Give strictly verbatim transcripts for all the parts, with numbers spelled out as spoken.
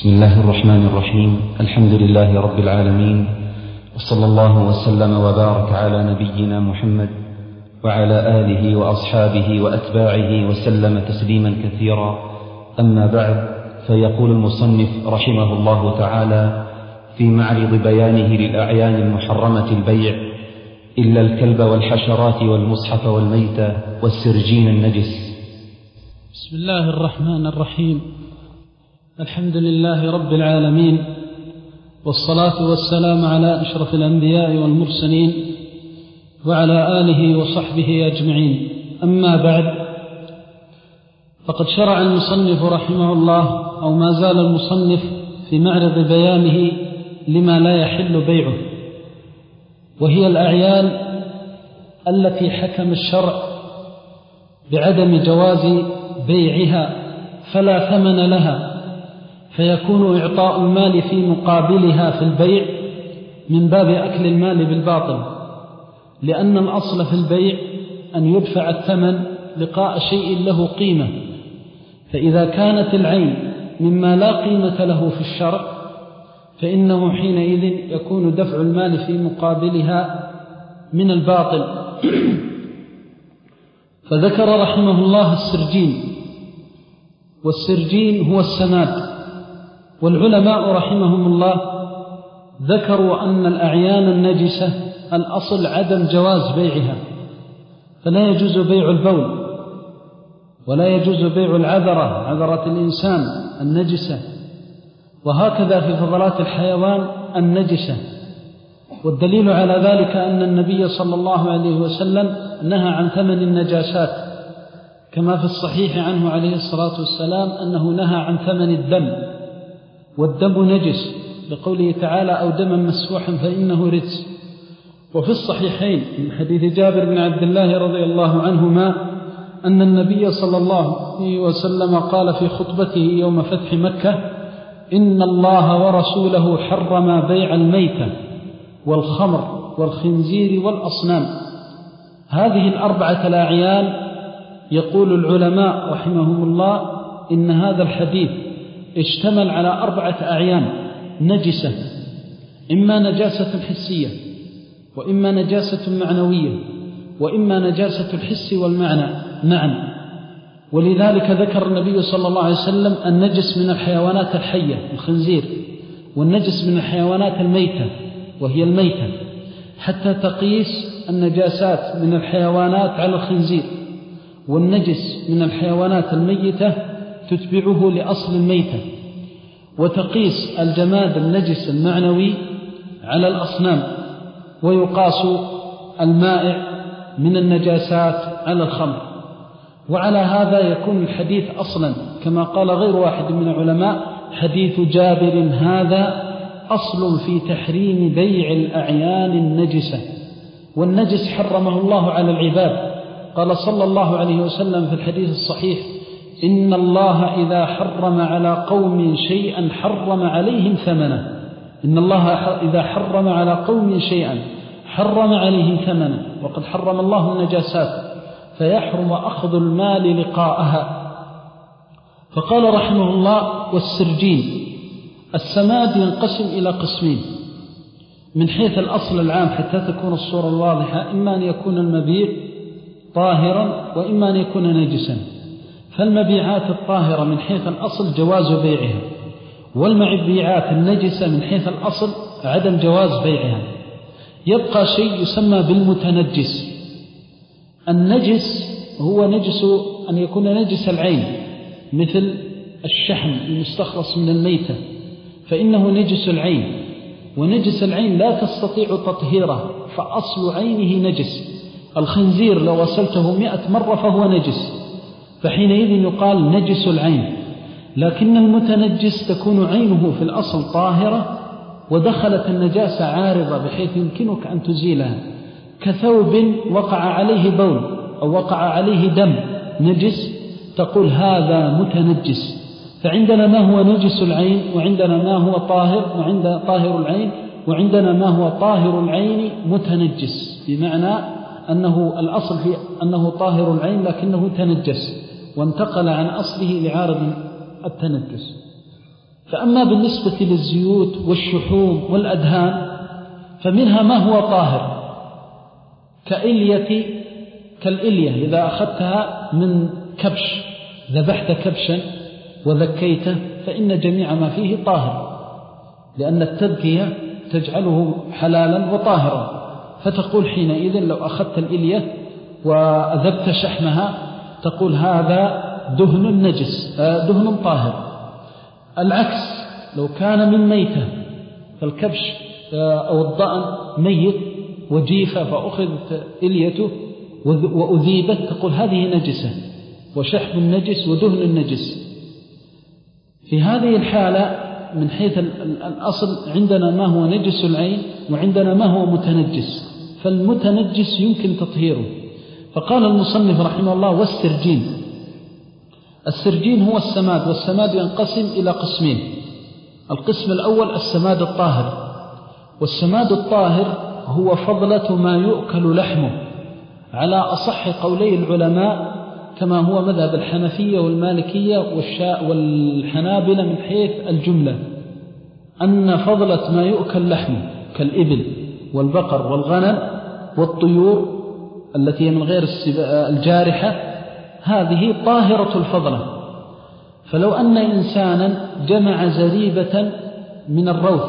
بسم الله الرحمن الرحيم. الحمد لله رب العالمين، وصلى الله وسلم وبارك على نبينا محمد وعلى آله وأصحابه وأتباعه وسلم تسليما كثيرا. أما بعد، فيقول المصنف رحمه الله تعالى في معرض بيانه للأعيان المحرمة البيع إلا الكلب والحشرات والمصحف والميتة والسرجين النجس. بسم الله الرحمن الرحيم. الحمد لله رب العالمين، والصلاة والسلام على أشرف الأنبياء والمرسلين وعلى آله وصحبه أجمعين. أما بعد، فقد شرع المصنف رحمه الله أو ما زال المصنف في معرض بيانه لما لا يحل بيعه، وهي الأعيان التي حكم الشرع بعدم جواز بيعها فلا ثمن لها، فيكون إعطاء المال في مقابلها في البيع من باب أكل المال بالباطل، لأن الأصل في البيع أن يدفع الثمن لقاء شيء له قيمة، فإذا كانت العين مما لا قيمة له في الشرع فإنه حينئذ يكون دفع المال في مقابلها من الباطل. فذكر رحمه الله السرجين، والسرجين هو السماد. والعلماء رحمهم الله ذكروا أن الأعيان النجسة الأصل عدم جواز بيعها، فلا يجوز بيع البول، ولا يجوز بيع العذرة، عذرة الإنسان النجسة، وهكذا في فضلات الحيوان النجسة. والدليل على ذلك أن النبي صلى الله عليه وسلم نهى عن ثمن النجاسات، كما في الصحيح عنه عليه الصلاة والسلام أنه نهى عن ثمن الدم، والدم نجس لقوله تعالى أو دما مسفوحا فإنه رجس. وفي الصحيحين من حديث جابر بن عبد الله رضي الله عنهما أن النبي صلى الله عليه وسلم قال في خطبته يوم فتح مكة: إن الله ورسوله حرم بيع الميتة والخمر والخنزير والأصنام. هذه الأربعة الأعيان يقول العلماء رحمهم الله إن هذا الحديث اشتمل على أربعة أعيان نجسة، إما نجاسة حسية، وإما نجاسة معنوية، وإما نجاسة الحس والمعنى معا. ولذلك ذكر النبي صلى الله عليه وسلم النجس من الحيوانات الحية الخنزير، والنجس من الحيوانات الميتة وهي الميتة، حتى تقيس النجاسات من الحيوانات على الخنزير، والنجس من الحيوانات الميتة تتبعه لأصل الميتة، وتقيس الجماد النجس المعنوي على الأصنام، ويقاس المائع من النجاسات على الخمر. وعلى هذا يكون الحديث أصلا، كما قال غير واحد من العلماء: حديث جابر هذا أصل في تحريم بيع الأعيان النجسة. والنجس حرمه الله على العباد، قال صلى الله عليه وسلم في الحديث الصحيح: إن الله إذا حرم على قوم شيئا حرم عليهم ثمنه. إن الله إذا حرم على قوم شيئا حرم عليهم ثمنه، وقد حرم الله النجاسات فيحرم أخذ المال لقاءها. فقال رحمه الله: والسرجين. السماد ينقسم إلى قسمين من حيث الأصل العام حتى تكون الصورة الواضحة: إما أن يكون المبيع طاهرا، وإما أن يكون نجسا. فالمبيعات الطاهرة من حيث الأصل جواز بيعها، والمبيعات النجسة من حيث الأصل عدم جواز بيعها. يبقى شيء يسمى بالمتنجس. النجس هو نجس أن يكون نجس العين، مثل الشحم المستخلص من الميتة، فإنه نجس العين، ونجس العين لا تستطيع تطهيره، فأصل عينه نجس. الخنزير لو غسلته مئة مرة فهو نجس، فحينئذ يقال نجس العين. لكن المتنجس تكون عينه في الأصل طاهرة، ودخلت النجاسة عارضة بحيث يمكنك أن تزيلها، كثوب وقع عليه بول أو وقع عليه دم نجس، تقول هذا متنجس. فعندنا ما هو نجس العين، وعندنا ما هو طاهر، وعند طاهر العين، وعندنا ما هو طاهر العين متنجس، بمعنى أنه الأصل في أنه طاهر العين لكنه تنجس، وانتقل عن أصله لعارض التنجس. فأما بالنسبة للزيوت والشحوم والأدهان فمنها ما هو طاهر كإلية كالإلية إذا أخذتها من كبش ذبحت كبشا وذكيته فإن جميع ما فيه طاهر، لأن التذكية تجعله حلالا وطاهرا. فتقول حينئذ لو أخذت الإلية وأذبت شحمها تقول هذا دهن نجس دهن طاهر. العكس لو كان من ميتة فالكبش أو الضأن ميت وجيفة فأخذت إليته وأذيبت تقول هذه نجسة وشحم النجس ودهن النجس. في هذه الحالة من حيث الأصل عندنا ما هو نجس العين وعندنا ما هو متنجس، فالمتنجس يمكن تطهيره. فقال المصنف رحمه الله والسرجين. السرجين هو السماد، والسماد ينقسم إلى قسمين. القسم الأول السماد الطاهر، والسماد الطاهر هو فضلة ما يؤكل لحمه على أصح قولي العلماء كما هو مذهب الحنفية والمالكية والشاء والحنابلة من حيث الجملة، أن فضلة ما يؤكل لحمه كالإبل والبقر والغنم والطيور التي من غير الجارحة هذه طاهرة الفضلة. فلو أن إنسانا جمع زريبة من الروث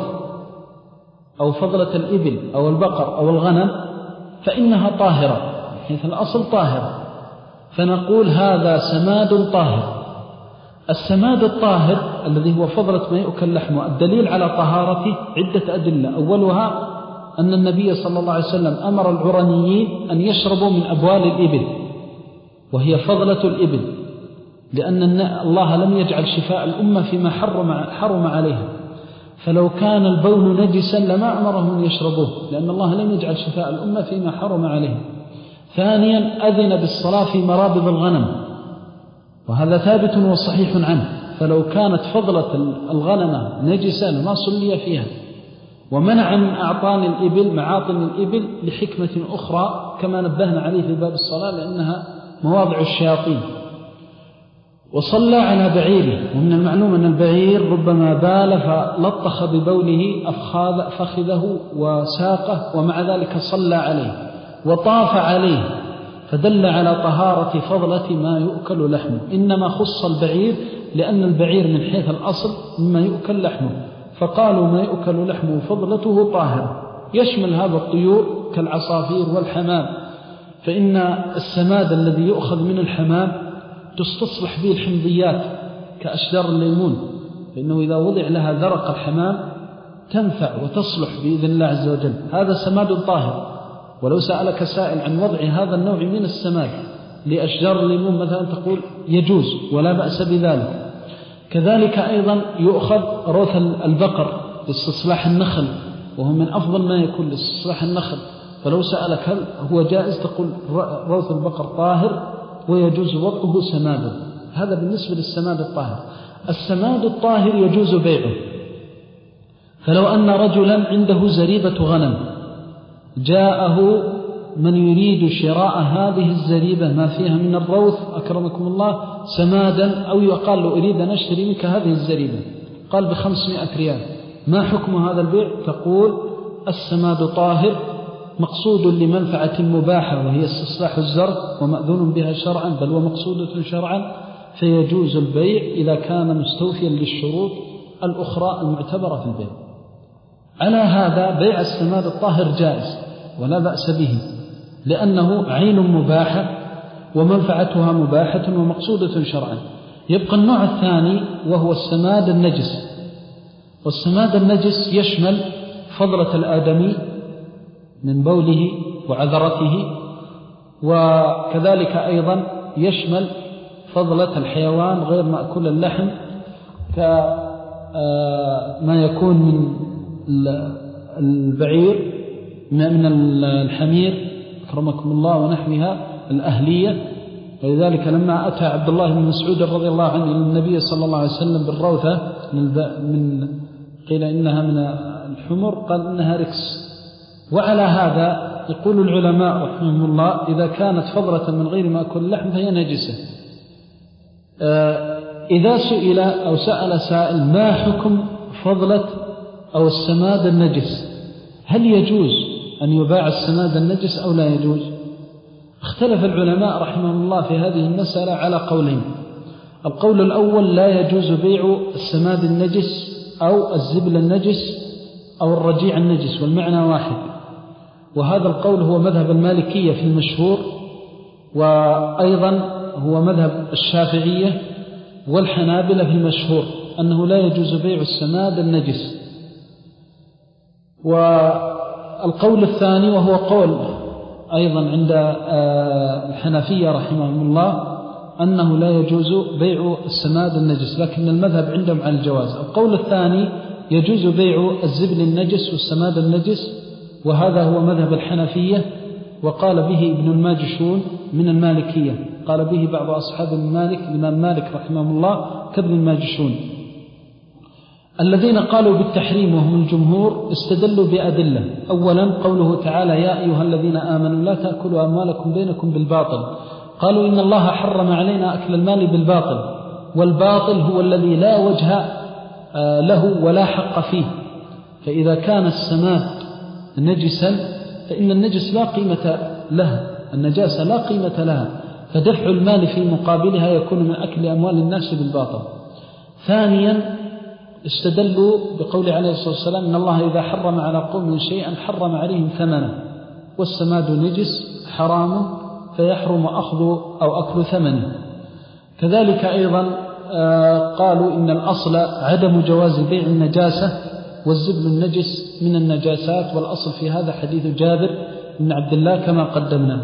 أو فضلة الإبل أو البقر أو الغنم فإنها طاهرة حيث الأصل طاهرة، فنقول هذا سماد طاهر. السماد الطاهر الذي هو فضلة ما يؤكل لحمه الدليل على طهارته عدة أدلة. أولها أن النبي صلى الله عليه وسلم أمر العرنيين أن يشربوا من أبوال الإبل وهي فضلة الإبل، لأن الله لم يجعل شفاء الأمة فيما حرم, حرم عليها. فلو كان البول نجسا لما أمرهم أن يشربوه، لأن الله لم يجعل شفاء الأمة فيما حرم عليها. ثانيا أذن بالصلاة في مرابض الغنم، وهذا ثابت وصحيح عنه. فلو كانت فضلة الغنم نجسا لما صلي فيها. ومنع من أعطان الإبل معاطن الإبل لحكمة أخرى كما نبهنا عليه في باب الصلاة لأنها مواضع الشياطين. وصلى على بعيره، ومن المعلوم أن البعير ربما بال فلطخ ببوله أفخاذ فخذه وساقه ومع ذلك صلى عليه وطاف عليه، فدل على طهارة فضلة ما يؤكل لحمه. إنما خص البعير لأن البعير من حيث الأصل مما يؤكل لحمه، فقالوا ما يؤكل لحمه فضلته طاهر، يشمل هذا الطيور كالعصافير والحمام. فإن السماد الذي يؤخذ من الحمام تستصلح به الحمضيات كأشجار الليمون، فإنه إذا وضع لها ذرق الحمام تنفع وتصلح بإذن الله عز وجل. هذا سماد طاهر. ولو سألك سائل عن وضع هذا النوع من السماد لأشجار الليمون مثلا تقول يجوز ولا بأس بذلك. كذلك أيضا يؤخذ روث البقر لاستصلاح النخل، وهو من أفضل ما يكون لاستصلاح النخل. فلو سألك هل هو جائز تقول روث البقر طاهر ويجوز وضعه سمادا. هذا بالنسبة للسماد الطاهر. السماد الطاهر يجوز بيعه. فلو أن رجلا عنده زريبة غنم جاءه من يريد شراء هذه الزريبة ما فيها من الروث أكرمكم الله سمادا، أو يقال له أريد أن أشتري منك هذه الزريبة، قال بخمسمائة ريال، ما حكم هذا البيع؟ تقول السماد طاهر مقصود لمنفعة مباحة وهي استصلاح الزرع ومأذون بها شرعا بل ومقصودة شرعا، فيجوز البيع إذا كان مستوفيا للشروط الأخرى المعتبرة في البيع. على هذا بيع السماد الطاهر جائز ولا بأس به، لأنه عين مباحة ومنفعتها مباحة ومقصودة شرعا. يبقى النوع الثاني وهو السماد النجس. والسماد النجس يشمل فضلة الآدمي من بوله وعذرته، وكذلك أيضا يشمل فضلة الحيوان غير مأكول اللحم كما يكون من البعير من الحمير أكرمكم الله ونحوها الأهلية. ولذلك لما أتى عبد الله بن مسعود رضي الله عنه إلى النبي صلى الله عليه وسلم بالروثة من قيل إنها من الحمر قال إنها ركس. وعلى هذا يقول العلماء رحمهم الله إذا كانت فضلة من غير مأكل اللحم فهي نجسة إذا سئل أو سأل سائل ما حكم فضلة أو السماد النجس، هل يجوز أن يباع السماد النجس أو لا يجوز؟ اختلف العلماء رحمهم الله في هذه المسألة على قولين. القول الأول لا يجوز بيع السماد النجس أو الزبل النجس أو الرجيع النجس، والمعنى واحد، وهذا القول هو مذهب المالكية في المشهور، وأيضا هو مذهب الشافعية والحنابلة في المشهور، أنه لا يجوز بيع السماد النجس. والقول الثاني وهو قول أيضا عند الحنفية رحمهم الله أنه لا يجوز بيع السماد النجس، لكن المذهب عندهم على الجواز. القول الثاني يجوز بيع الزبل النجس والسماد النجس، وهذا هو مذهب الحنفية، وقال به ابن الماجشون من المالكية، قال به بعض أصحاب المالك الإمام مالك رحمه الله كابن الماجشون. الذين قالوا بالتحريم وهم الجمهور استدلوا بأدلة. أولا قوله تعالى يا أيها الذين آمنوا لا تأكلوا أموالكم بينكم بالباطل، قالوا إن الله حرم علينا أكل المال بالباطل، والباطل هو الذي لا وجه له ولا حق فيه، فإذا كان السماد نجسا فإن النجس لا قيمة له، النجاسة لا قيمة لها، فدفع المال في مقابلها يكون من أكل أموال الناس بالباطل. ثانيا استدلوا بقول عليه الصلاة والسلام إن الله إذا حرم على قوم شيئا حرم عليهم ثمنه، والسماد نجس حرام فيحرم أخذ أو أكل ثمنه. كذلك أيضا قالوا إن الأصل عدم جواز بيع النجاسة والزبل النجس من النجاسات، والأصل في هذا حديث جابر بن عبد الله كما قدمنا.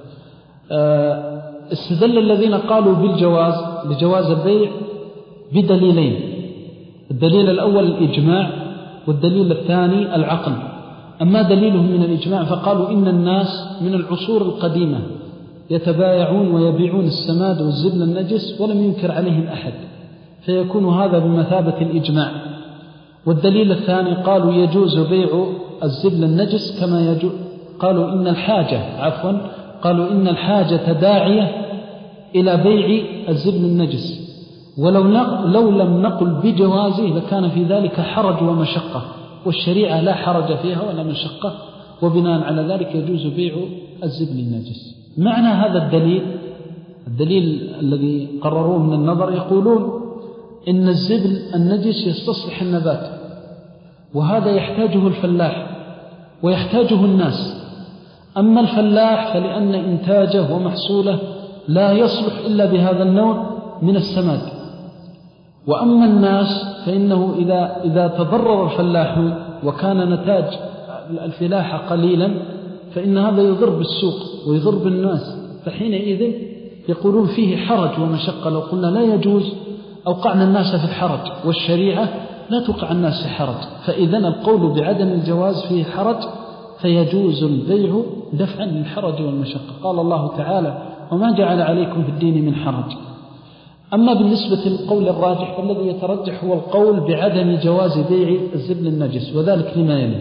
استدل الذين قالوا بالجواز بجواز البيع بدليلين، الدليل الأول الإجماع، والدليل الثاني العقل. أما دليلهم من الإجماع فقالوا إن الناس من العصور القديمة يتبايعون ويبيعون السماد والزبل النجس ولم ينكر عليهم أحد، فيكون هذا بمثابة الإجماع. والدليل الثاني قالوا يجوز بيع الزبل النجس كما يجوز، قالوا إن الحاجة عفوا قالوا إن الحاجة داعية إلى بيع الزبل النجس، ولو لو لم نقل بجوازه لكان في ذلك حرج ومشقة، والشريعة لا حرج فيها ولا مشقة، وبناء على ذلك يجوز بيع الزبل النجس. معنى هذا الدليل الدليل الذي قرروه من النظر يقولون إن الزبل النجس يستصلح النبات، وهذا يحتاجه الفلاح ويحتاجه الناس. أما الفلاح فلأن إنتاجه ومحصوله لا يصلح إلا بهذا النوع من السماد، وأما الناس فإنه إذا, إذا تضرر الفلاح وكان نتاج الفلاحة قليلا فإن هذا يضر بالسوق ويضر بالناس، فحينئذ يقولون فيه حرج ومشقة. لو قلنا لا يجوز أوقعنا الناس في الحرج، والشريعة لا توقع الناس في حرج، فإذن القول بعدم الجواز فيه حرج، فيجوز البيع دفعا للحرج والمشقة. قال الله تعالى وما جعل عليكم في الدين من حرج. أما بالنسبة للقول الراجح فالذي يترجح هو القول بعدم جواز بيع الزبل النجس، وذلك لما يلي.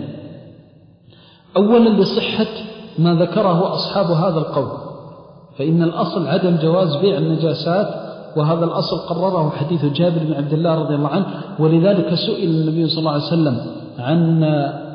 أولا لصحة ما ذكره أصحاب هذا القول، فإن الأصل عدم جواز بيع النجاسات، وهذا الأصل قرره حديث جابر بن عبد الله رضي الله عنه. ولذلك سئل النبي صلى الله عليه وسلم عن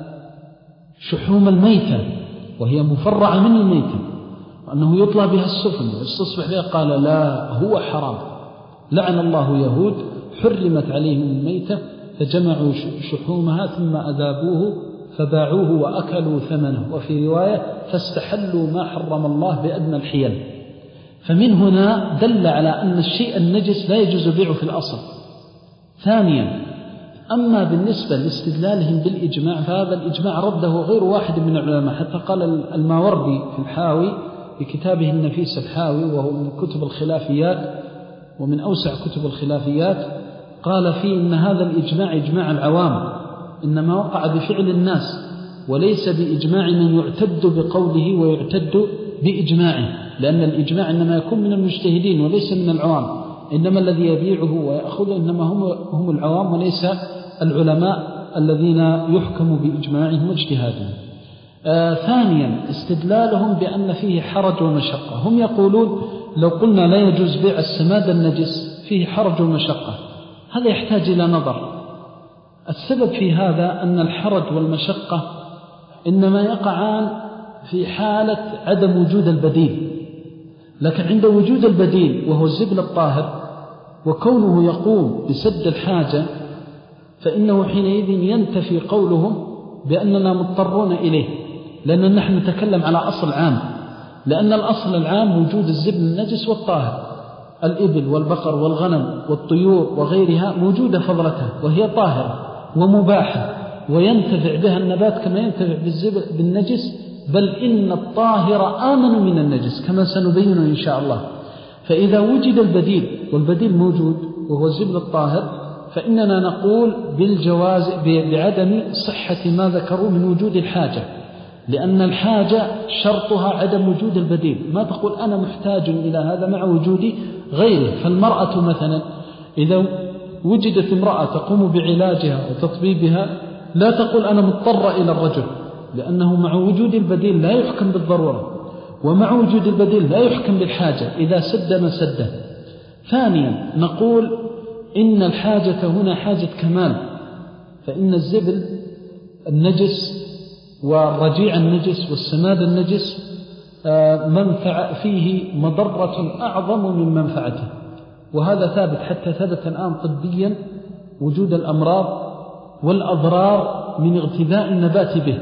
شحوم الميتة وهي مفرعة من الميتة وأنه يطلع بها السفن ويستصبح بها، قال لا هو حرام، لعن الله يهود حرمت عليهم الميتة فجمعوا شحومها ثم أذابوه فباعوه وأكلوا ثمنه، وفي رواية فاستحلوا ما حرم الله بأدنى الحيل. فمن هنا دل على أن الشيء النجس لا يجوز بيعه في الأصل. ثانيا أما بالنسبة لاستدلالهم بالإجماع فهذا الإجماع رده غير واحد من العلماء، حتى قال الماوردي في الحاوي في كتابه النفيس الحاوي، وهو من كتب الخلافيات ومن أوسع كتب الخلافيات، قال فيه إن هذا الإجماع إجماع العوام، إنما وقع بفعل الناس وليس بإجماع من يعتد بقوله ويعتد بإجماعه، لأن الإجماع إنما يكون من المجتهدين وليس من العوام، إنما الذي يبيعه ويأخذه إنما هم, هم العوام وليس العلماء الذين يحكم بإجماعهم واجتهادهم. آه ثانيا استدلالهم بأن فيه حرج ومشقة. هم يقولون لو قلنا لا يجوز بيع السماد النجس فيه حرج ومشقة، هذا يحتاج إلى نظر. السبب في هذا أن الحرج والمشقة إنما يقعان في حالة عدم وجود البديل، لكن عند وجود البديل وهو الزبل الطاهر وكونه يقوم بسد الحاجة فإنه حينئذ ينتفي قولهم بأننا مضطرون إليه، لأن نحن نتكلم على أصل عام، لأن الأصل العام وجود الزبل النجس والطاهر، الإبل والبقر والغنم والطيور وغيرها موجودة فضلتها وهي طاهرة ومباحة وينتفع بها النبات كما ينتفع بالزبل بالنجس، بل إن الطاهر آمن من النجس كما سنبينه إن شاء الله. فإذا وجد البديل والبديل موجود وهو الزبل الطاهر فإننا نقول بالجواز بعدم صحة ما ذكروا من وجود الحاجة، لأن الحاجة شرطها عدم وجود البديل. ما تقول أنا محتاج إلى هذا مع وجود غيره. فالمرأة مثلا إذا وجدت امرأة تقوم بعلاجها وتطبيبها لا تقول أنا مضطر إلى الرجل، لأنه مع وجود البديل لا يحكم بالضرورة، ومع وجود البديل لا يحكم بالحاجة إذا سد ما سده. ثانيا نقول إن الحاجة هنا حاجة كمال، فإن الزبل النجس والرجيع النجس والسماد النجس منفعة فيه مضرة أعظم من منفعته، وهذا ثابت حتى ثبت الآن طبيا وجود الأمراض والأضرار من اغتذاء النبات به.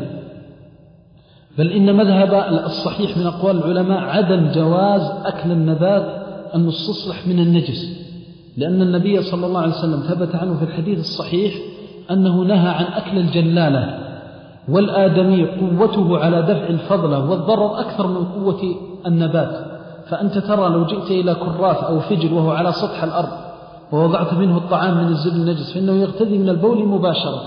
بل إن مذهب الصحيح من أقوال العلماء عدم جواز أكل النبات المستصلح من النجس، لأن النبي صلى الله عليه وسلم ثبت عنه في الحديث الصحيح أنه نهى عن أكل الجلالة، والآدمي قوته على دفع الفضلة والضرر أكثر من قوة النبات. فأنت ترى لو جئت إلى كراث أو فجل وهو على سطح الأرض ووضعت منه الطعام من الزبل النجس فإنه يغتذي من البول مباشرة.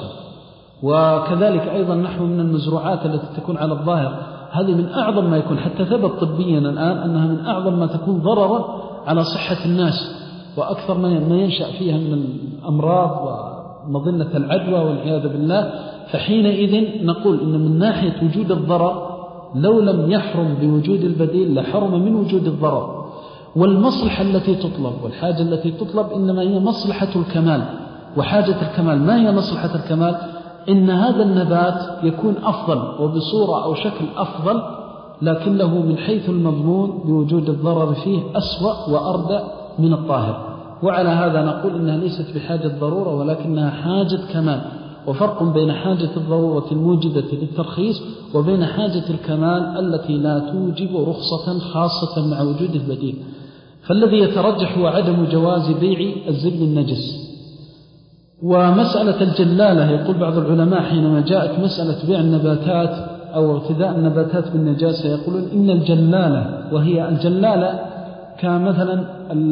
وكذلك أيضا نحو من المزروعات التي تكون على الظاهر، هذه من أعظم ما يكون، حتى ثبت طبيا الآن أنها من أعظم ما تكون ضررا على صحة الناس وأكثر ما ينشأ فيها من الأمراض ومظنة العدوى والعياذ بالله. فحينئذ نقول إن من ناحية وجود الضرر لو لم يحرم بوجود البديل لحرم من وجود الضرر. والمصلحة التي تطلب والحاجة التي تطلب إنما هي مصلحة الكمال وحاجة الكمال. ما هي مصلحة الكمال؟ إن هذا النبات يكون أفضل وبصورة أو شكل أفضل، لكنه من حيث المضمون بوجود الضرر فيه أسوأ وأردى من الطاهر. وعلى هذا نقول إنها ليست بحاجة ضرورة ولكنها حاجة كمال. وفرق بين حاجة الضرورة الموجبة للترخيص وبين حاجة الكمال التي لا توجب رخصة خاصة مع وجود البديل. فالذي يترجح هو عدم جواز بيع الزبل النجس. ومسألة الجلالة يقول بعض العلماء حينما جاءت مسألة بيع النباتات أو ارتداء النباتات بالنجاسة يقولون إن الجلالة، وهي الجلالة كمثلا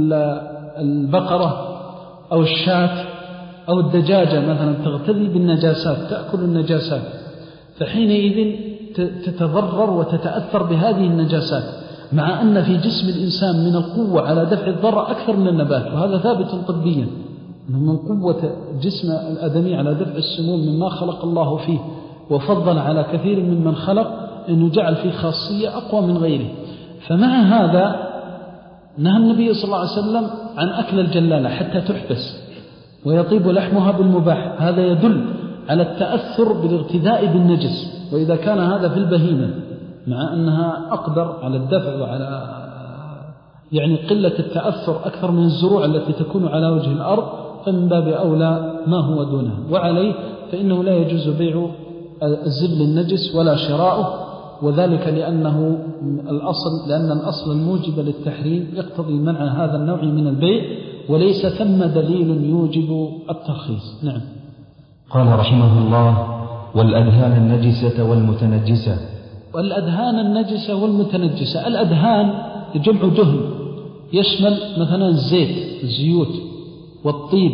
البقرة أو الشاة أو الدجاجة مثلا تغتذي بالنجاسات تأكل النجاسات، فحينئذ تتضرر وتتأثر بهذه النجاسات، مع أن في جسم الإنسان من القوة على دفع الضرر أكثر من النبات. وهذا ثابت طبيا من قوة جسم الآدمي على دفع السموم مما خلق الله فيه وفضل على كثير ممن خلق أنه جعل فيه خاصية أقوى من غيره. فمع هذا نهى النبي صلى الله عليه وسلم عن أكل الجلالة حتى تحبس ويطيب لحمها بالمباح. هذا يدل على التأثر بالاغتذاء بالنجس. وإذا كان هذا في البهيمة مع أنها أقدر على الدفع وعلى يعني قلة التأثر أكثر من الزروع التي تكون على وجه الأرض، فمن باب أولى ما هو دونه. وعليه فإنه لا يجوز بيع الزبل النجس ولا شراؤه، وذلك لأنه الأصل لأن الأصل الموجب للتحريم يقتضي منع هذا النوع من البيع، وليس ثم دليل يوجب الترخيص. نعم. قال رحمه الله: والأدهان النجسة والمتنجسة. والأدهان النجسة والمتنجسة، الأدهان جمع دهن يشمل مثلا الزيت الزيوت والطيب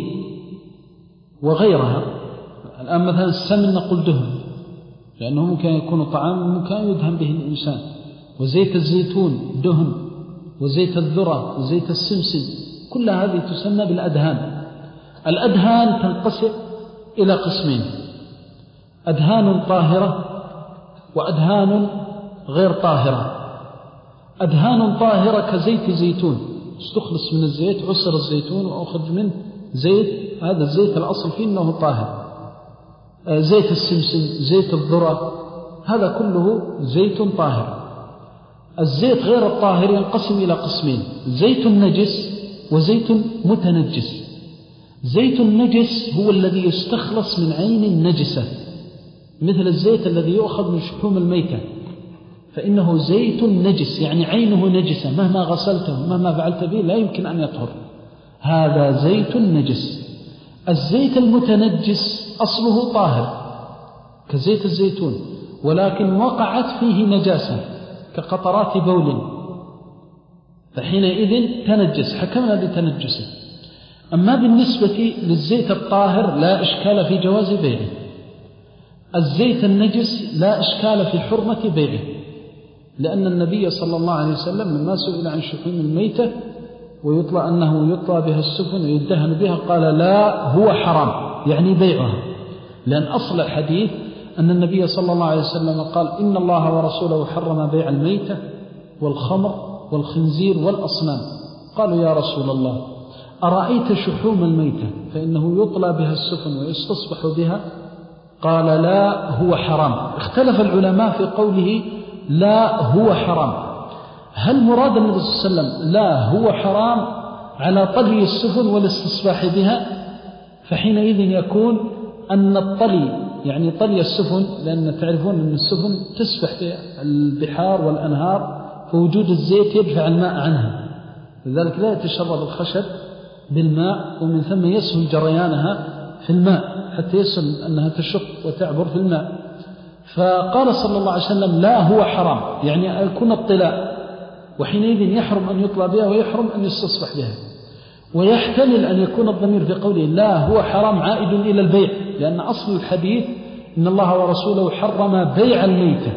وغيرها. الآن مثلا السمن نقول دهن لأنه ممكن يكون طعام ممكن يدهن به الإنسان، وزيت الزيتون دهن، وزيت الذرة وزيت السمسم، كل هذه تسمى بالأدهان. الأدهان تنقسم إلى قسمين: أدهان طاهرة وأدهان غير طاهرة. أدهان طاهرة كزيت زيتون استخلص من الزيت، عصر الزيتون وأخذ منه زيت، هذا الزيت الأصل فيه أنه طاهر. زيت السمسم، زيت الذرة، هذا كله زيت طاهر. الزيت غير الطاهر ينقسم إلى قسمين: زيت نجس وزيت متنجس. زيت النجس هو الذي يستخلص من عين النجسة، مثل الزيت الذي يؤخذ من شحوم الميتة، فإنه زيت نجس، يعني عينه نجسة، مهما غسلته مهما فعلت به لا يمكن أن يطهر، هذا زيت نجس. الزيت المتنجس أصله طاهر كزيت الزيتون، ولكن وقعت فيه نجاسة كقطرات بول، فحينئذ تنجس، حكمنا بتنجسه. أما بالنسبة للزيت الطاهر لا إشكال في جواز بيعه. الزيت النجس لا إشكال في حرمة بيعه، لأن النبي صلى الله عليه وسلم لما سئل عن شحوم الميتة ويطلع أنه يطلع بها السفن ويدهن بها قال لا هو حرام، يعني بيعها، لأن أصل الحديث أن النبي صلى الله عليه وسلم قال إن الله ورسوله حرم بيع الميتة والخمر والخنزير والأصنام. قالوا يا رسول الله أرأيت شحوم الميتة فإنه يطلع بها السفن ويستصبح بها؟ قال لا هو حرام. اختلف العلماء في قوله لا هو حرام، هل مراد النبي صلى الله عليه وسلم لا هو حرام على طلي السفن والاستصباح بها؟ فحينئذ يكون أن الطلي يعني طلي السفن، لأن تعرفون أن السفن تسبح في البحار والأنهار، فوجود الزيت يدفع الماء عنها، لذلك لا يتشرب الخشب بالماء، ومن ثم يسهل جريانها في الماء حتى يسهل أنها تشق وتعبر في الماء. فقال صلى الله عليه وسلم لا هو حرام، يعني يكون الطلاء، وحينئذ يحرم أن يطلع بها ويحرم أن يستصبح بها. ويحتمل أن يكون الضمير في قوله لا هو حرام عائد إلى البيع، لأن أصل الحديث إن الله ورسوله حرم بيع الميتة،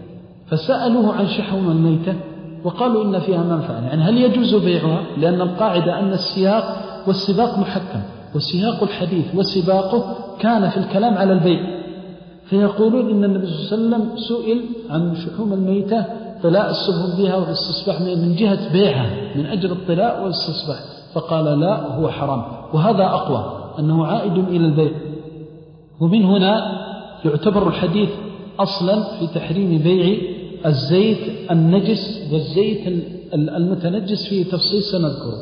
فسألوه عن شحوم الميتة وقالوا إن فيها منفعة، يعني هل يجوز بيعها؟ لأن القاعدة أن السياق والسباق محكم، وسياق الحديث وسباقه كان في الكلام على البيع، فيقولون إن النبي صلى الله عليه وسلم سئل عن شحوم الميتة طلاء السفن بها والاستصباح من جهة بيعها من أجل الطلاء والاستصباح، فقال لا هو حرام، وهذا أقوى أنه عائد إلى البيع. ومن هنا يعتبر الحديث أصلا في تحريم بيع الزيت النجس والزيت المتنجس، فيه تفصيل سنذكره.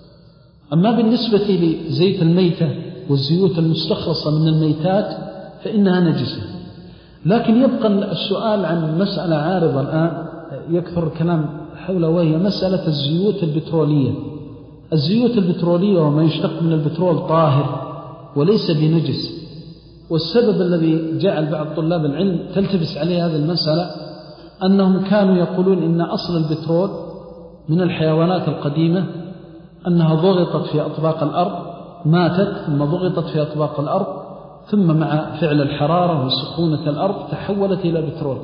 أما بالنسبة لزيت الميتة والزيوت المستخلصة من الميتات فإنها نجسة، لكن يبقى السؤال عن مسألة عارضة الآن يكثر الكلام حولها، وهي مسألة الزيوت البترولية. الزيوت البترولية وما يشتق من البترول طاهر وليس بنجس، والسبب الذي جعل بعض طلاب العلم تلتبس عليه هذه المسألة أنهم كانوا يقولون إن أصل البترول من الحيوانات القديمة، أنها ضغطت في أطباق الأرض، ماتت ثم ضغطت في أطباق الأرض، ثم مع فعل الحرارة وسخونة الأرض تحولت إلى بترول.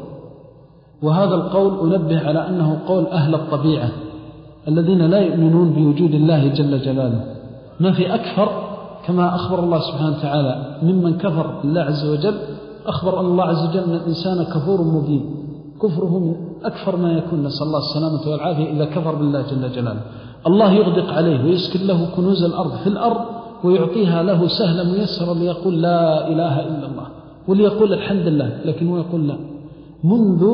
وهذا القول أنبه على أنه قول أهل الطبيعة الذين لا يؤمنون بوجود الله جل جلاله. ما في أكثر كما أخبر الله سبحانه وتعالى ممن كفر الله عز وجل، أخبر أن الله عز وجل أن الإنسان كفور مبين، كفره من أكثر ما يكون، نسأل الله السلامة والعافية، إذا كفر بالله جل جلاله. الله يغدق عليه ويسكن له كنوز الأرض في الأرض ويعطيها له سهلا ميسرا ليقول لا إله إلا الله وليقول الحمد لله، لكن هو يقول لا. منذ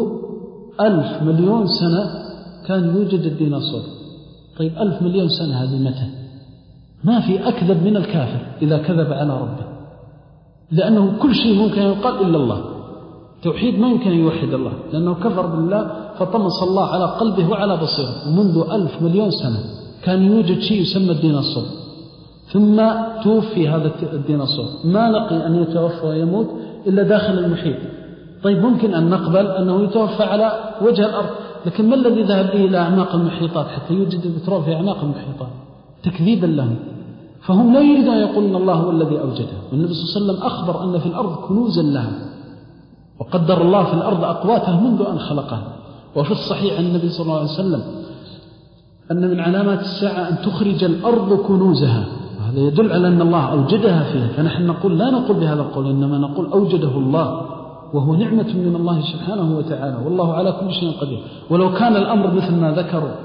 ألف مليون سنة كان يوجد الديناصور. طيب ألف مليون سنة هذه متى؟ ما في أكذب من الكافر إذا كذب على ربه، لأنه كل شيء ممكن يقال إلا الله. توحيد ما يمكن أن يوحد الله، لأنه كفر بالله فطمس الله على قلبه وعلى بصيره. ومنذ ألف مليون سنة كان يوجد شيء يسمى الديناصور، ثم توفي هذا الديناصور، ما لقي أن يتوفى ويموت إلا داخل المحيط. طيب ممكن أن نقبل أنه يتوفى على وجه الأرض، لكن ما الذي ذهب به إلى أعماق المحيطات حتى يوجد البترول في أعماق المحيطات؟ تكذيبا لهم. فهم لا يريدون أن يقولون الله هو الذي أوجده. والنبي صلى الله عليه وسلم أخبر أن في الأرض كنوزا لها، وقدر الله في الأرض أقواتها منذ أن خلقها. وفي الصحيح عن النبي صلى الله عليه وسلم أن من علامات الساعة أن تخرج الأرض كنوزها، وهذا يدل على أن الله أوجدها فيها. فنحن نقول لا نقول بهذا القول، إنما نقول أوجده الله، وهو نعمة من الله سبحانه وتعالى، والله على كل شيء قدير. ولو كان الأمر مثل ما ذكروا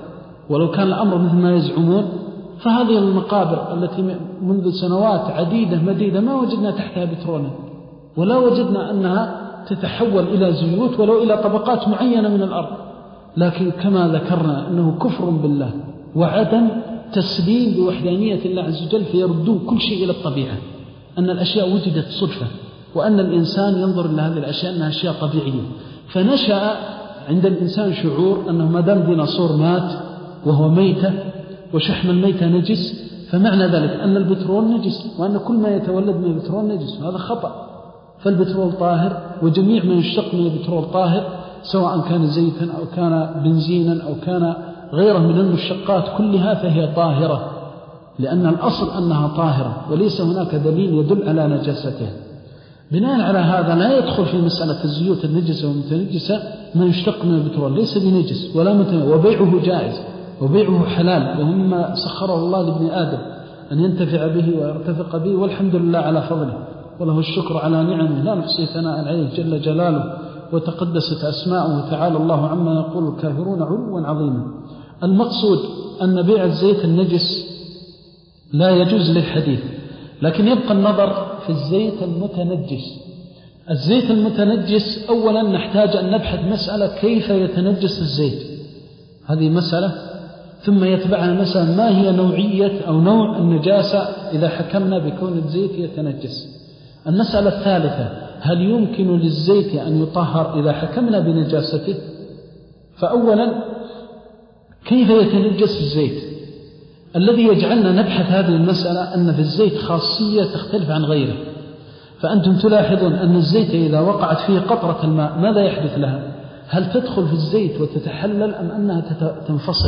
ولو كان الأمر مثل ما يزعمون فهذه المقابر التي منذ سنوات عديدة مديدة ما وجدنا تحتها بترولا، ولا وجدنا أنها تتحول إلى زيوت ولو إلى طبقات معينة من الأرض. لكن كما ذكرنا أنه كفر بالله وعدم تسليم بوحدانية الله عز وجل، فيردون كل شيء إلى الطبيعة، أن الأشياء وجدت صدفة، وأن الإنسان ينظر إلى هذه الأشياء أنها أشياء طبيعية. فنشأ عند الإنسان شعور أنه ما دام ديناصور مات وهو ميتة وشحم الميتة نجس، فمعنى ذلك أن البترول نجس، وأن كل ما يتولد من البترول نجس، وهذا خطأ. فالبترول طاهر، وجميع ما يشتق من البترول طاهر، سواء كان زيتا أو كان بنزينا أو كان غيره من المشتقات كلها، فهي طاهرة، لأن الأصل أنها طاهرة، وليس هناك دليل يدل على نجاستها. بناء على هذا لا يدخل في مسألة الزيوت النجسة والمتنجسة ما يشتق من البترول، ليس بنجس ولا متنجس، وبيعه جائز وبيعه حلال، وهم سخره الله لابن آدم أن ينتفع به ويرتفق به، والحمد لله على فضله، وله الشكر على نعمه لا نحصي ثناء عليه جل جلاله وتقدست أسماؤه، تعالى الله عما يقول الكافرون علوا عظيما. المقصود أن بيع الزيت النجس لا يجوز للحديث، لكن يبقى النظر في الزيت المتنجس. الزيت المتنجس أولا نحتاج أن نبحث مسألة كيف يتنجس الزيت، هذه مسألة، ثم يتبعها مسألة ما هي نوعية أو نوع النجاسة إذا حكمنا بكون الزيت يتنجس. المسألة الثالثة، هل يمكن للزيت أن يطهر إذا حكمنا بنجاسته؟ فأولا كيف يتنجس الزيت؟ الذي يجعلنا نبحث هذه المسألة أن في الزيت خاصية تختلف عن غيره. فأنتم تلاحظون أن الزيت إذا وقعت فيه قطرة الماء ماذا يحدث لها؟ هل تدخل في الزيت وتتحلل أم أنها تنفصل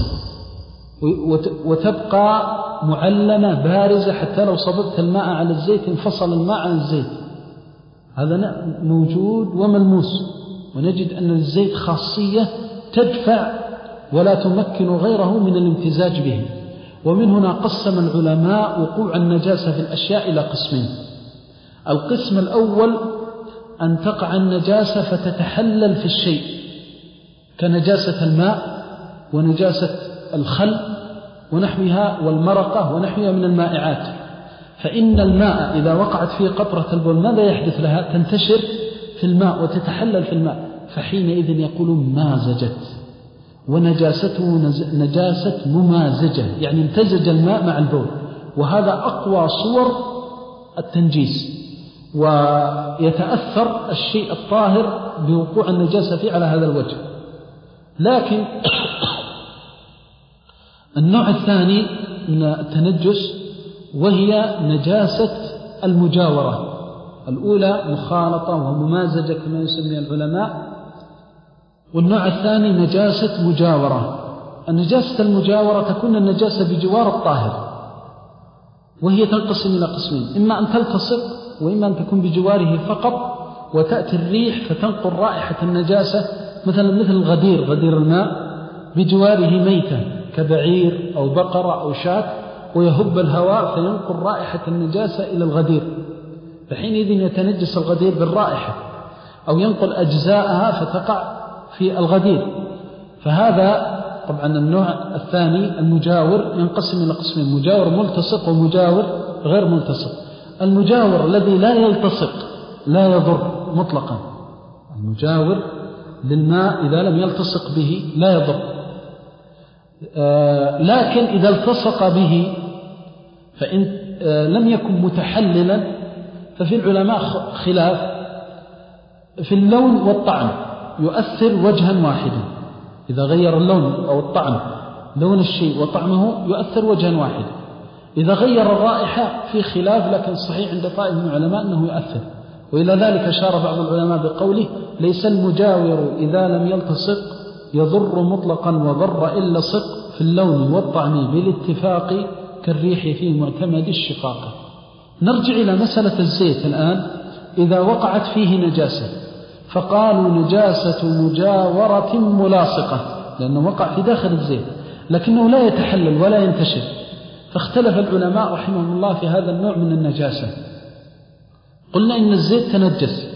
وتبقى معلمة بارزة حتى لو صببت الماء على الزيت انفصل الماء عن الزيت؟ هذا موجود وملموس، ونجد أن الزيت خاصية تدفع ولا تمكن غيره من الامتزاج به. ومن هنا قسم العلماء وقوع النجاسة في الأشياء إلى قسمين. القسم الأول أن تقع النجاسة فتتحلل في الشيء، كنجاسة الماء ونجاسة الخل ونحوها والمرقة ونحوها من المائعات. فإن الماء إذا وقعت فيه قطرة البول ماذا يحدث لها؟ تنتشر في الماء وتتحلل في الماء، فحينئذ يقولون مازجت، ونجاسته نجاسة ممازجة، يعني امتزج الماء مع البول، وهذا أقوى صور التنجيس، ويتأثر الشيء الطاهر بوقوع النجاسة فيه على هذا الوجه. لكن النوع الثاني من التنجس وهي نجاسة المجاورة. الأولى مخالطة وممازجة كما يسمي العلماء، والنوع الثاني نجاسة مجاورة. النجاسة المجاورة تكون النجاسة بجوار الطاهر، وهي تنقسم إلى قسمين، إما أن تلتصق وإما أن تكون بجواره فقط، وتأتي الريح فتنقل رائحة النجاسة، مثلا مثل الغدير، غدير الماء بجواره ميتة كبعير أو بقرة أو شاة، ويهب الهواء فينقل رائحة النجاسة إلى الغدير، فحينئذ يتنجس الغدير بالرائحة، أو ينقل أجزاءها فتقع في الغدير. فهذا طبعا النوع الثاني المجاور ينقسم إلى قسمين، مجاور ملتصق ومجاور غير ملتصق. المجاور الذي لا يلتصق لا يضر مطلقا، المجاور للماء إذا لم يلتصق به لا يضر، آه لكن إذا التصق به فإن آه لم يكن متحللا ففي العلماء خلاف في اللون والطعم، يؤثر وجها واحدا. إذا غير اللون أو الطعم، لون الشيء وطعمه يؤثر وجها واحدا. إذا غير الرائحة في خلاف، لكن الصحيح عند طائف من العلماء أنه يؤثر. وإلى ذلك أشار بعض العلماء بقوله ليس المجاور إذا لم يلتصق يضر مطلقا وضر إلا صق في اللون والطعم بالاتفاق كالريح في معتمد الشقاق. نرجع إلى مسألة الزيت الآن. إذا وقعت فيه نجاسة فقالوا نجاسة مجاورة ملاصقة، لأنه وقع في داخل الزيت لكنه لا يتحلل ولا ينتشر. فاختلف العلماء رحمهم الله في هذا النوع من النجاسة. قلنا إن الزيت تنجس،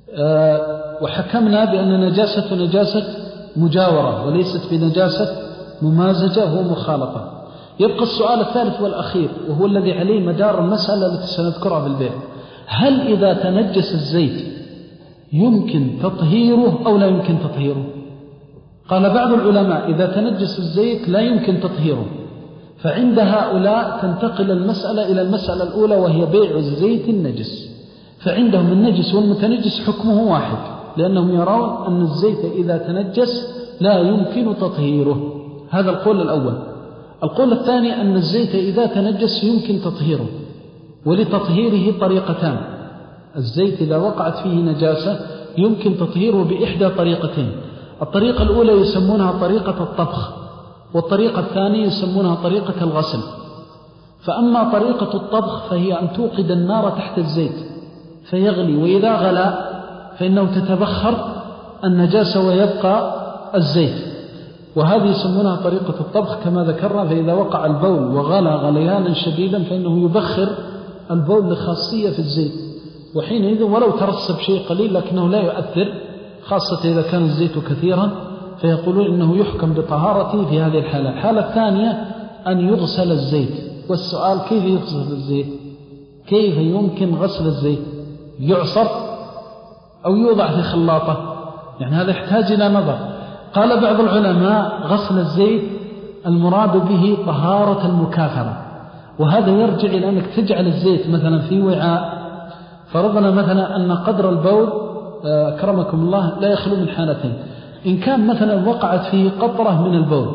أه وحكمنا بأن نجاسة نجاسة مجاورة وليست بنجاسة ممازجة ومخالطة. يبقى السؤال الثالث والأخير وهو الذي عليه مدار المسألة التي سنذكرها في البيع: هل إذا تنجس الزيت يمكن تطهيره أو لا يمكن تطهيره؟ قال بعض العلماء إذا تنجس الزيت لا يمكن تطهيره، فعند هؤلاء تنتقل المسألة إلى المسألة الأولى وهي بيع الزيت النجس. فعندهم النجس والمتنجس حكمه واحد، لأنهم يرون أن الزيت إذا تنجس لا يمكن تطهيره. هذا القول الأول. القول الثاني أن الزيت إذا تنجس يمكن تطهيره، ولتطهيره طريقتان. الزيت إذا وقعت فيه نجاسة يمكن تطهيره بإحدى طريقتين: الطريقة الأولى يسمونها طريقة الطبخ، والطريقة الثانية يسمونها طريقة الغسل. فأما طريقة الطبخ فهي أن توقد النار تحت الزيت فيغلي، وإذا غلى فإنه تتبخر النجاسة ويبقى الزيت، وهذه يسمونها طريقة الطبخ كما ذكرنا. فإذا وقع البول وغلى غليانا شديدا فإنه يبخر البول لخاصية في الزيت، وحينئذ ولو ترسب شيء قليل لكنه لا يؤثر، خاصة إذا كان الزيت كثيرا، فيقولون إنه يحكم بطهارته في هذه الحالة. الحالة الثانية أن يغسل الزيت. والسؤال: كيف يغسل الزيت؟ كيف يمكن غسل الزيت؟ يعصر أو يوضع في خلاطة؟ يعني هذا يحتاج إلى نظر. قال بعض العلماء: غسل الزيت المراد به طهارة المكاثرة، وهذا يرجع إلى أنك تجعل الزيت مثلا في وعاء. فرضنا مثلا أن قدر البول أكرمكم الله لا يخلو من حالتين: إن كان مثلا وقعت فيه قطرة من البول،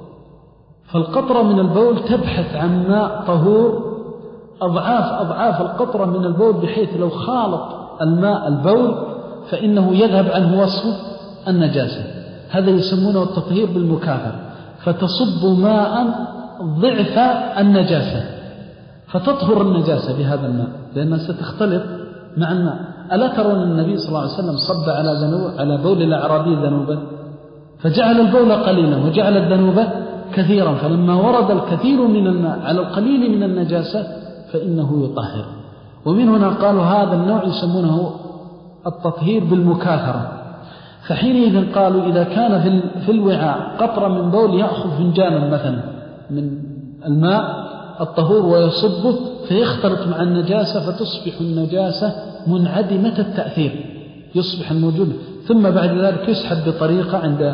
فالقطرة من البول تبحث عن ماء طهور أضعاف أضعاف القطرة من البول، بحيث لو خالط الماء البول فإنه يذهب عنه وصف النجاسة. هذا يسمونه التطهير بالمكاثر. فتصب ماء ضعف النجاسة فتطهر النجاسة بهذا الماء، لأنها ستختلط مع الماء. ألا ترون النبي صلى الله عليه وسلم صب على ذنوب على بول الأعرابي ذنوبا فجعل البول قليلا وجعل الذنوب كثيرا، فلما ورد الكثير من الماء على القليل من النجاسة فإنه يطهر. ومن هنا قالوا هذا النوع يسمونه التطهير بالمكاثرة. فحينئذ قالوا إذا كان في الوعاء قطرة من بول يأخذ فنجانا مثلا من الماء الطهور ويصبه فيختلط مع النجاسة فتصبح النجاسة منعدمة التأثير، يصبح الموجود. ثم بعد ذلك يسحب بطريقة عند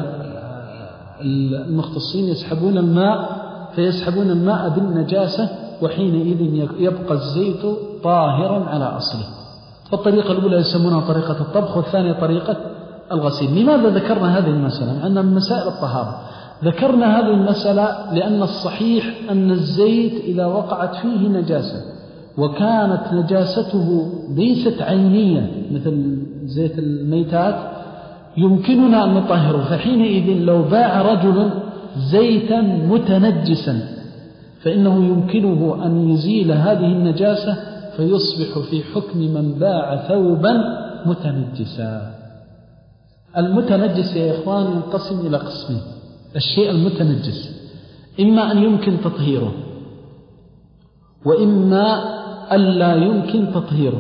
المختصين يسحبون الماء فيسحبون الماء بالنجاسة، وحينئذ يبقى الزيت طاهرا على أصله. فالطريقة الأولى يسمونها طريقة الطبخ، والثانية طريقة الغسيل. لماذا ذكرنا هذه المسألة؟ عندنا من مسائل الطهارة. ذكرنا هذه المسألة لأن الصحيح أن الزيت إذا وقعت فيه نجاسة وكانت نجاسته ليست عينية مثل زيت الميتات يمكننا أن نطهره. فحينئذ لو باع رجل زيتا متنجسا فإنه يمكنه أن يزيل هذه النجاسة فيصبح في حكم من باع ثوبا متنجسا. المتنجس يا إخوان ينقسم إلى قسمين: الشيء المتنجس إما أن يمكن تطهيره وإما ألا يمكن تطهيره.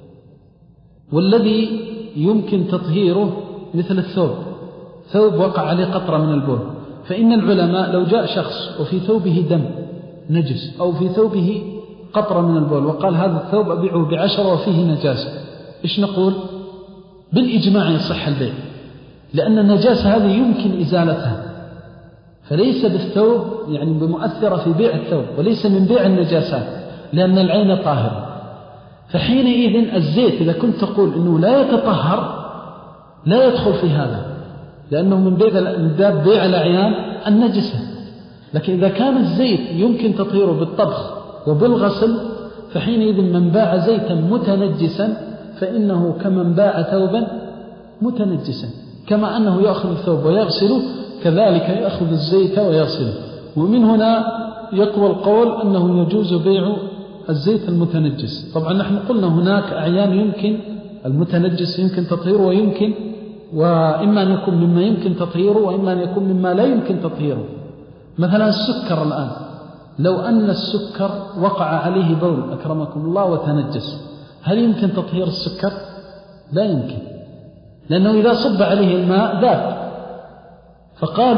والذي يمكن تطهيره مثل الثوب، ثوب وقع عليه قطرة من البول، فإن العلماء لو جاء شخص وفي ثوبه دم نجس أو في ثوبه قطرة من البول وقال هذا الثوب أبيعه بعشرة وفيه نجاسة، إيش نقول؟ بالإجماع يصح البيع، لأن النجاسة هذه يمكن إزالتها، فليس بالثوب يعني بمؤثرة في بيع الثوب، وليس من بيع النجاسات لأن العين طاهرة. فحينئذ الزيت إذا كنت تقول أنه لا يتطهر لا يدخل في هذا، لأنه من باب بيع الأعيان النجسة. لكن إذا كان الزيت يمكن تطهيره بالطبخ وبالغسل فحينئذ من باع زيتا متنجسا فإنه كمن باع ثوبا متنجسا، كما أنه يأخذ الثوب ويغسله كذلك يأخذ الزيت ويغسله. ومن هنا يقوى القول أنه يجوز بيع الزيت المتنجس. طبعا نحن قلنا هناك أعيان يمكن المتنجس يمكن تطهيره ويمكن، وإما أن يكون مما يمكن تطهيره وإما أن يكون مما لا يمكن تطهيره. مثلا السكر الآن، لو أن السكر وقع عليه بول أكرمكم الله وتنجس، هل يمكن تطهير السكر؟ لا يمكن، لأنه إذا صب عليه الماء ذاب. فقالوا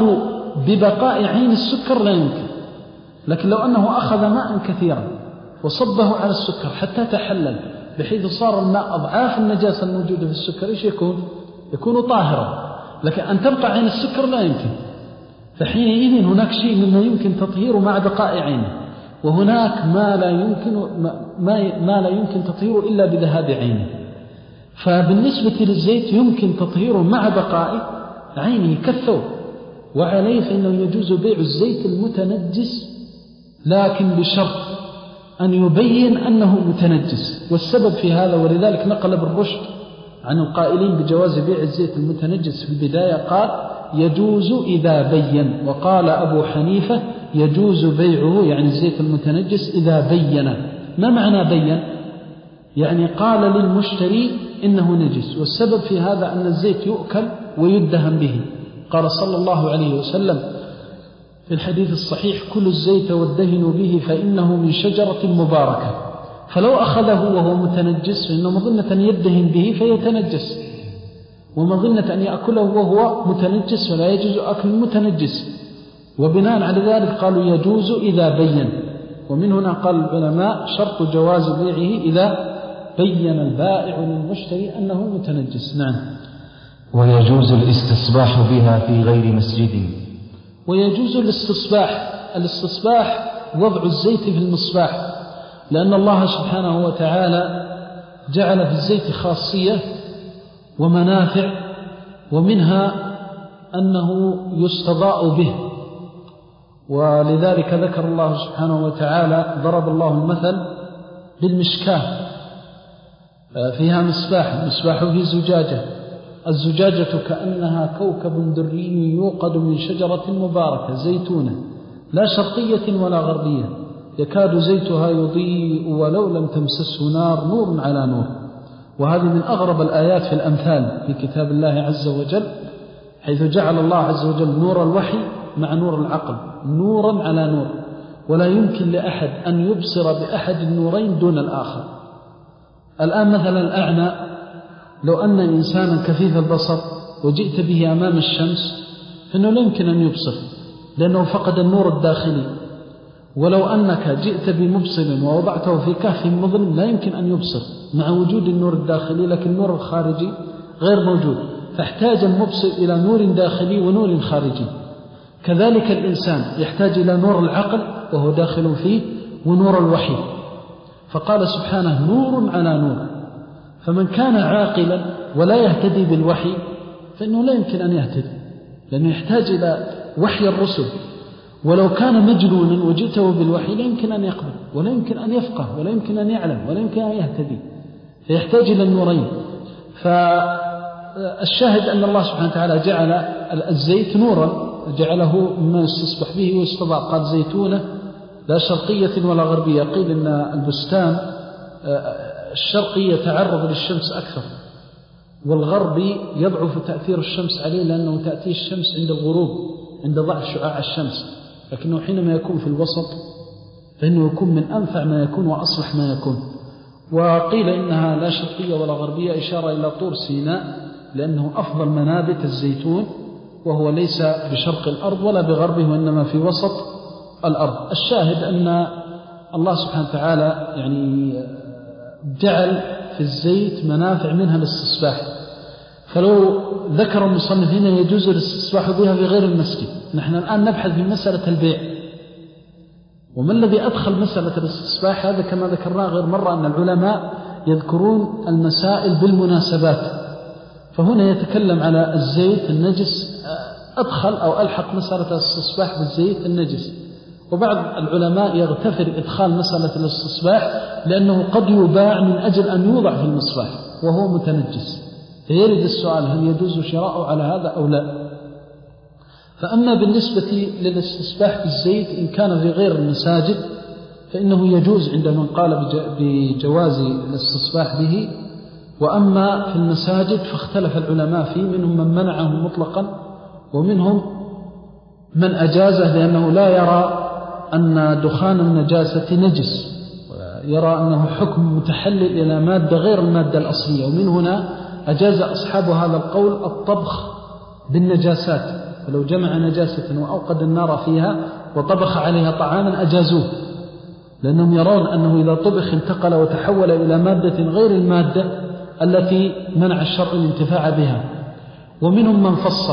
ببقاء عين السكر لا يمكن. لكن لو أنه أخذ ماء كثيرا وصبه على السكر حتى تحلل بحيث صار الماء أضعاف النجاسة الموجودة في السكر، إيش يكون؟ يكون طاهرا. لكن أن تبقى عين السكر لا يمكن. فحينئذ هناك شيء مما يمكن تطهيره مع بقاء عينه، وهناك ما لا يمكن ما, ما لا يمكن تطهيره إلا بذهاب عينه. فبالنسبة للزيت يمكن تطهيره مع بقاء عينه كالثوب، وعليه فإنه يجوز بيع الزيت المتنجس، لكن بشرط أن يبين أنه متنجس. والسبب في هذا، ولذلك نقل ابن رشد عن القائلين بجواز بيع الزيت المتنجس في البداية قال يجوز إذا بين، وقال أبو حنيفة يجوز بيعه يعني الزيت المتنجس إذا بين. ما معنى بين؟ يعني قال للمشتري إنه نجس. والسبب في هذا أن الزيت يؤكل ويدهن به. قال صلى الله عليه وسلم في الحديث الصحيح كل الزيت وادهنوا به فإنه من شجرة مباركة. فلو أخذه وهو متنجس فإنه مظنة أن يدهن به فيتنجس، ومظنة أن يأكله وهو متنجس، ولا يجوز أكل المتنجس. وبناء على ذلك قالوا يجوز إذا بين. ومن هنا قال العلماء شرط جواز بيعه إذا بين البائع للمشتري أنه متنجس. نعم. ويجوز الاستصباح بها في غير مسجد. ويجوز الاستصباح. الاستصباح وضع الزيت في المصباح، لأن الله سبحانه وتعالى جعل في الزيت خاصية ومنافع، ومنها أنه يستضاء به. ولذلك ذكر الله سبحانه وتعالى ضرب الله المثل بالمشكاة فيها مصباح، المصباح في زجاجة، الزجاجة كأنها كوكب دري يوقد من شجرة مباركة زيتونة لا شرقية ولا غربية يكاد زيتها يضيء ولو لم تمسسه نار، نور على نور. وهذه من أغرب الآيات في الأمثال في كتاب الله عز وجل، حيث جعل الله عز وجل نور الوحي مع نور العقل نورا على نور، ولا يمكن لأحد أن يبصر بأحد النورين دون الآخر. الآن مثلا الأعمى لو أن إنسانا كفيف البصر وجئت به أمام الشمس فإنه لا يمكن أن يبصر لأنه فقد النور الداخلي. ولو أنك جئت بمبصر ووضعته في كهف مظلم لا يمكن أن يبصر مع وجود النور الداخلي، لكن النور الخارجي غير موجود، فاحتاج المبصر إلى نور داخلي ونور خارجي. كذلك الإنسان يحتاج إلى نور العقل وهو داخل فيه ونور الوحي. فقال سبحانه نور على نور. فمن كان عاقلا ولا يهتدي بالوحي فإنه لا يمكن أن يهتدي، لأنه يحتاج إلى وحي الرسل. ولو كان مجنونا وجئته بالوحي لا يمكن أن يقبل ولا يمكن أن يفقه ولا يمكن أن يعلم ولا يمكن أن يهتدي، فيحتاج إلى النورين. فالشاهد أن الله سبحانه وتعالى جعل الزيت نورا، جعله مما يستصبح به ويستضاء. قال زيتونة لا شرقية ولا غربية. قيل إن البستان الشرقي يتعرض للشمس أكثر، والغربي يضعف تأثير الشمس عليه لأنه تأتي الشمس عند الغروب عند ضعف شعاع الشمس، لكنه حينما يكون في الوسط فإنه يكون من أنفع ما يكون وأصلح ما يكون. وقيل إنها لا شرقية ولا غربية إشارة إلى طور سيناء، لأنه أفضل منابت الزيتون، وهو ليس بشرق الأرض ولا بغربه وإنما في وسط الأرض. الشاهد أن الله سبحانه وتعالى يعني جعل في الزيت منافع منها الاستصباح. فلو ذكر المصنف هنا يجوز الاستصباح بها في غير المسجد. نحن الآن نبحث في مسألة البيع، وما الذي أدخل مسألة الاستصباح؟ هذا كما ذكرنا غير مرة أن العلماء يذكرون المسائل بالمناسبات، فهنا يتكلم على الزيت النجس، أدخل أو ألحق مسألة الاستصباح بالزيت النجس. وبعض العلماء يغتفر إدخال مسألة الاستصباح لأنه قد يباع من أجل أن يوضع في المصباح وهو متنجس، فيرد السؤال هل يجوز شراءه على هذا أو لا. فأما بالنسبة للاستصباح بالزيت إن كان في غير المساجد فإنه يجوز عند من قال بجواز الاستصباح به. وأما في المساجد فاختلف العلماء فيه، منهم من منعه مطلقا ومنهم من أجازه، لأنه لا يرى أن دخان النجاسة نجس، يرى أنه حكم متحلل إلى مادة غير المادة الأصلية. ومن هنا أجاز أصحاب هذا القول الطبخ بالنجاسات، فلو جمع نجاسة وأوقد النار فيها وطبخ عليها طعاما أجازوه، لأنهم يرون أنه إذا طبخ انتقل وتحول إلى مادة غير المادة التي منع الشرع الانتفاع بها. ومنهم من فصل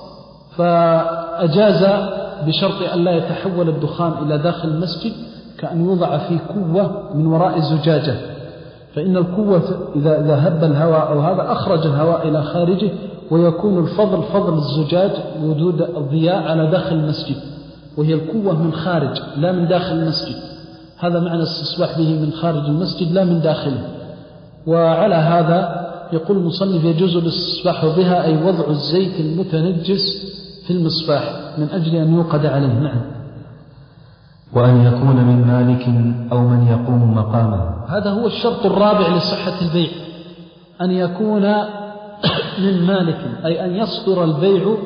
فأجاز بشرط أن لا يتحول الدخان إلى داخل المسجد، كأن يوضع فيه كوة من وراء الزجاجة، فإن الكوة إذا هب الهواء أو هذا أخرج الهواء إلى خارجه، ويكون الفضل فضل الزجاج وجود الضياء على داخل المسجد، وهي الكوة من خارج لا من داخل المسجد. هذا معنى الاستصباح به من خارج المسجد لا من داخله. وعلى هذا يقول المصنف يجوز الاستصباح بها، أي وضع الزيت المتنجس في المصباح من أجل أن يوقد عليه. نعم. وأن يكون من مالك أو من يقوم مقامه. هذا هو الشرط الرابع لصحة البيع، أن يكون من مالك، أي أن يصدر البيع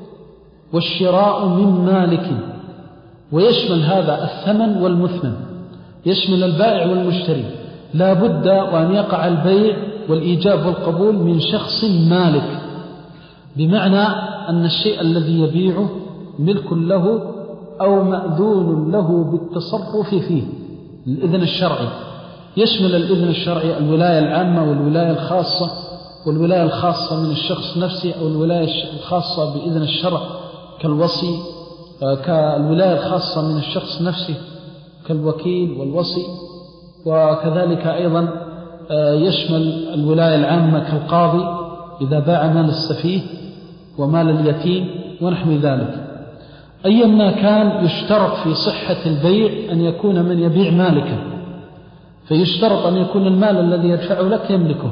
والشراء من مالك، ويشمل هذا الثمن والمثمن، يشمل البائع والمشتري. لا بد وأن يقع البيع والإيجاب والقبول من شخص مالك، بمعنى أن الشيء الذي يبيعه ملك له أو مأذون له بالتصرف فيه، الإذن الشرعي. يشمل الإذن الشرعي الولاية العامة والولاية الخاصة، والولاية الخاصة من الشخص نفسه أو الولاية الخاصة بإذن الشرع كالوصي، كالولاية الخاصة من الشخص نفسه كالوكيل والوصي. وكذلك أيضا يشمل الولاية العامة كالقاضي إذا باع مال السفيه ومال اليتيم ونحو ذلك. أيما كان يشترط في صحة البيع أن يكون من يبيع مالكا، فيشترط أن يكون المال الذي يدفعه لك يملكه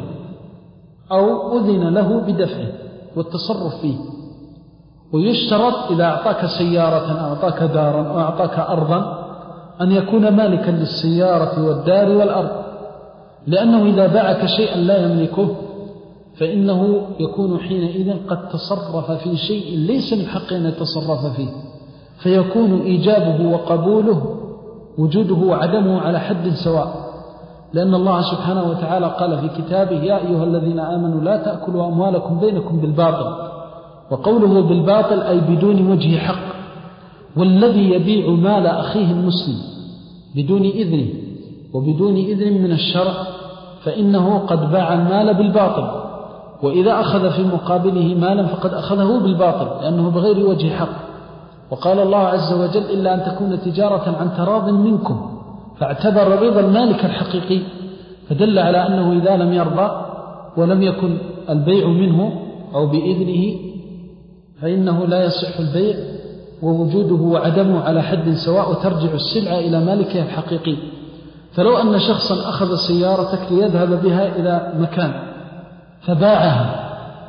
أو أذن له بدفعه والتصرف فيه. ويشترط إذا أعطاك سيارة أو أعطاك دارا أو أعطاك أرضا أن يكون مالكا للسيارة والدار والأرض، لأنه إذا باعك شيئا لا يملكه فإنه يكون حينئذ قد تصرف في شيء ليس من حقه أن يتصرف فيه، فيكون إيجابه وقبوله وجوده وعدمه على حد سواء. لأن الله سبحانه وتعالى قال في كتابه: يا أيها الذين آمنوا لا تأكلوا أموالكم بينكم بالباطل. وقوله بالباطل أي بدون وجه حق. والذي يبيع مال أخيه المسلم بدون إذنه وبدون إذن من الشرع فإنه قد باع المال بالباطل، وإذا أخذ في مقابله مالا فقد أخذه بالباطل لأنه بغير وجه حق. وقال الله عز وجل: إلا أن تكون تجارة عن تراض منكم، فاعتبر رضا المالك الحقيقي، فدل على أنه إذا لم يرضى ولم يكن البيع منه أو بإذنه فإنه لا يصح البيع، ووجوده وعدمه على حد سواء، وترجع السلعة إلى مالكها الحقيقي. فلو أن شخصا أخذ سيارتك ليذهب بها إلى مكان فباعها،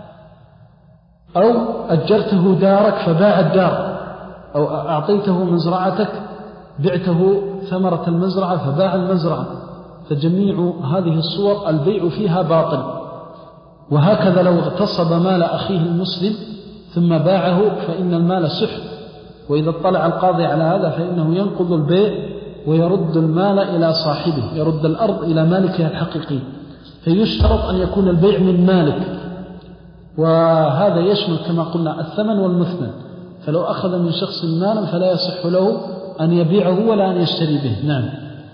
أو أجرته دارك فباع الدار، أو أعطيته مزرعتك بعته ثمرة المزرعة فباع المزرعة، فجميع هذه الصور البيع فيها باطل. وهكذا لو اغتصب مال أخيه المسلم ثم باعه فإن المال سحت، وإذا اطلع القاضي على هذا فإنه ينقض البيع ويرد المال إلى صاحبه، يرد الأرض إلى مالكها الحقيقي. فيشترط أن يكون البيع من مالك، وهذا يشمل كما قلنا الثمن والمثمن. فلو أخذ من شخص مالا فلا يصح له أن يبيعه ولا أن يشتري به. نعم.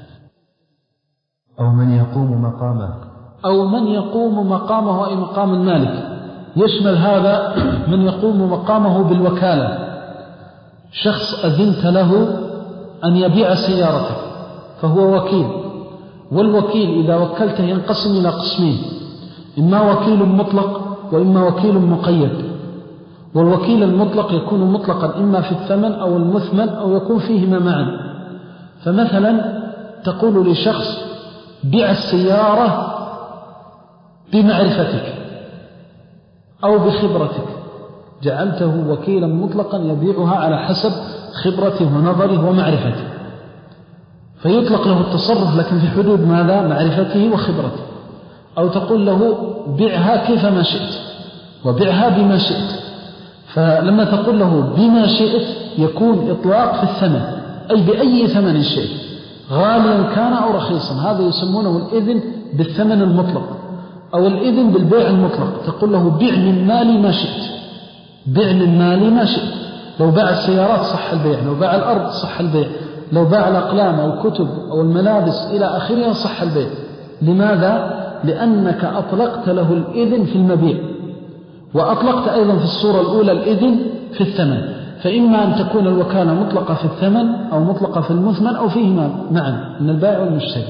أو من يقوم مقامه أو من يقوم مقامه أي مقام المالك. يشمل هذا من يقوم مقامه بالوكالة، شخص أذنت له أن يبيع سيارتك فهو وكيل، والوكيل إذا وكلته ينقسم إلى قسمين: إما وكيل مطلق وإما وكيل مقيد. والوكيل المطلق يكون مطلقا إما في الثمن أو المثمن أو يكون فيهما معا. فمثلا تقول لشخص: بيع السيارة بمعرفتك أو بخبرتك، جعلته وكيلا مطلقا يبيعها على حسب خبرته ونظره ومعرفته، فيطلق له التصرف لكن في حدود ماذا؟ معرفته وخبرته. أو تقول له: بيعها كيفما شئت وبيعها بما شئت. فلما تقول له بما شئت يكون إطلاق في الثمن، أي بأي ثمن شئت، غاليا كان أو رخيصا. هذا يسمونه الإذن بالثمن المطلق أو الإذن بالبيع المطلق. تقول له: بيع من مالي ما شئت، بيع من مالي ما شئت. لو باع السيارات صح البيع، لو باع الأرض صح البيع، لو باع الأقلام أو الكتب أو الملابس إلى آخرها صح البيع. لماذا؟ لأنك أطلقت له الإذن في المبيع، وأطلقت أيضا في الصورة الأولى الإذن في الثمن. فإما أن تكون الوكالة مطلقة في الثمن أو مطلقة في المثمن أو فيهما معا من البائع والمشتري.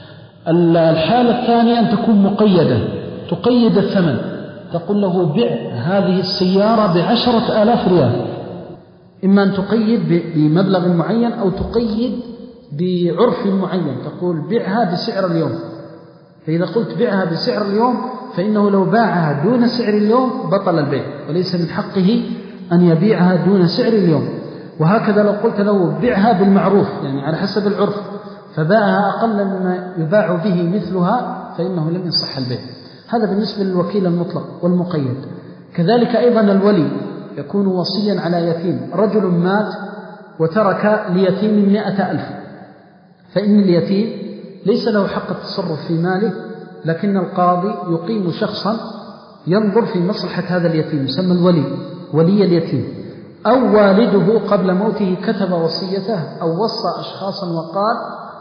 الحالة الثانية أن تكون مقيدة، تقيد الثمن، تقول له بع هذه السيارة بعشرة آلاف ريال. إما أن تقيد بمبلغ معين أو تقيد بعرف معين، تقول بعها بسعر اليوم. فإذا قلت بعها بسعر اليوم فإنه لو باعها دون سعر اليوم بطل البيع، وليس من حقه أن يبيعها دون سعر اليوم. وهكذا لو قلت له بعها بالمعروف، يعني على حسب العرف، فباعها أقل مما يباع به مثلها، فإنه لم يصح البيع. هذا بالنسبة للوكيل المطلق والمقيد. كذلك أيضا الولي يكون وصيا على يتيم. رجل مات وترك ليتيم مئة ألف، فإن اليتيم ليس له حق التصرف في ماله، لكن القاضي يقيم شخصا ينظر في مصلحة هذا اليتيم، يسمى الولي، ولي اليتيم. أو والده قبل موته كتب وصيته أو وصى أشخاصا وقال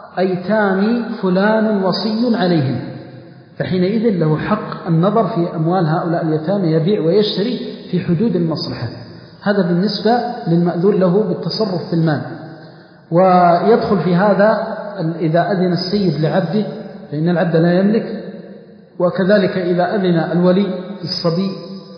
أيتامي فلان وصي عليهم، فحينئذ له حق النظر في أموال هؤلاء اليتامى، يبيع ويشتري في حدود المصلحة. هذا بالنسبة للمأذون له بالتصرف في المال. ويدخل في هذا إذا أذن السيد لعبده، فإن العبد لا يملك. وكذلك إذا أذن الولي الصبي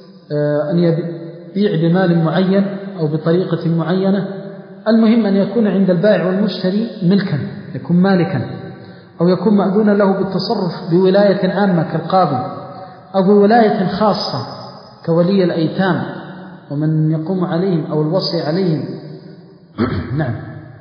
أن يبيع بمال معين أو بطريقة معينة. المهم أن يكون عند البائع والمشتري ملكا، يكون مالكا، أو يكون مأذون له بالتصرف بولاية عامة كالقاضي، أو بولاية خاصة كولي الأيتام ومن يقوم عليهم أو الوصي عليهم. نعم.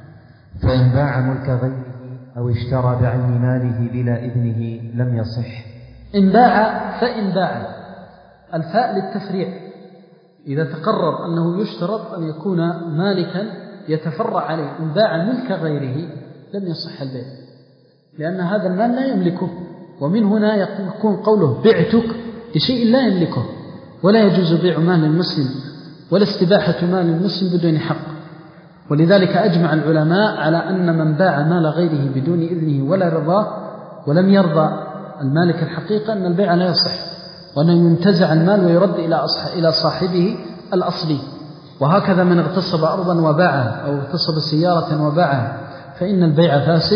فإن باع ملك غيره أو اشترى بعين ماله بلا إذنه لم يصح. إن باع فإن باع، الفاء للتفريع. إذا تقرر أنه يشترط أن يكون مالكا يتفرع عليه، إن باع ملك غيره لم يصح البيع، لأن هذا المال لا يملكه. ومن هنا يكون قوله بعتك لشيء لا يملكه، ولا يجوز بيع مال المسلم ولا استباحة مال المسلم بدون حق. ولذلك أجمع العلماء على أن من باع مال غيره بدون إذنه ولا رضاه ولم يرضى المالك الحقيقة أن البيع لا يصح، وأنه ينتزع المال ويرد إلى صاحبه الأصلي. وهكذا من اغتصب أرضا وباعها أو اغتصب سيارة وباعها فإن البيع فاسد،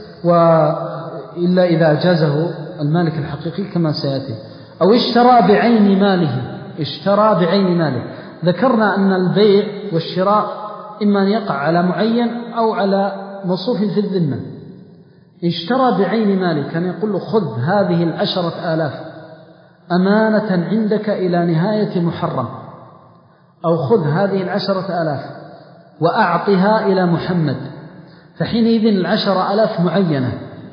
وإلا إذا أجازه المالك الحقيقي كما سيأتي. أو اشترى بعين ماله، اشترى بعين ماله. ذكرنا أن البيع والشراء إما أن يقع على معين أو على موصوف في الذمة. اشترى بعين ماله كان يقول له خذ هذه العشرة آلاف أمانة عندك إلى نهاية محرم، أو خذ هذه العشرة آلاف وأعطها إلى محمد، فحينئذ العشرة آلاف معينة،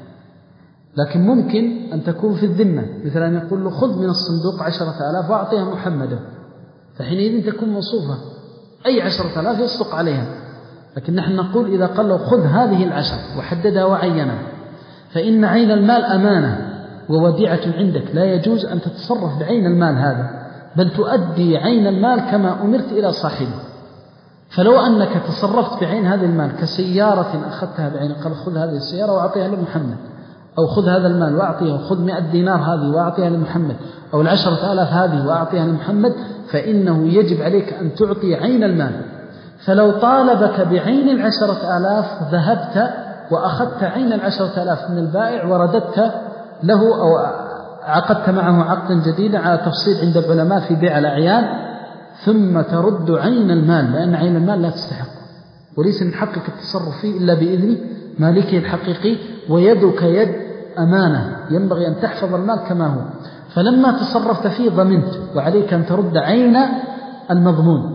لكن ممكن أن تكون في الذمة، مثل أن يقول له خذ من الصندوق عشرة آلاف وأعطيها محمدا، فحينئذ تكون موصوفة أي عشرة آلاف يصدق عليها. لكن نحن نقول إذا قال له خذ هذه العشر وحددها وعينها، فإن عين المال أمانة ووديعة عندك، لا يجوز أن تتصرف بعين المال هذا، بل تؤدي عين المال كما أمرت إلى صاحبه. فلو أنك تصرفت بعين هذا المال كسيارة أخذتها بعين، قال خذ هذه السيارة وأعطيها لمحمد، أو خذ هذا المال وأعطيه، خذ مئة دينار هذه وأعطيها لمحمد، أو العشرة آلاف هذه وأعطيها لمحمد، فإنه يجب عليك أن تعطي عين المال. فلو طالبك بعين العشرة آلاف ذهبت وأخذت عين العشرة آلاف من البائع ورددت له أو عقدت معه عقدا جديدا على تفصيل عند العلماء في بيع الأعيان، ثم ترد عين المال، لأن عين المال لا تستحق، وليس من حقك التصرف فيه إلا بإذن مالكه الحقيقي، ويدك يد أمانة ينبغي أن تحفظ المال كما هو. فلما تصرفت فيه ضمنت، وعليك أن ترد عين المضمون.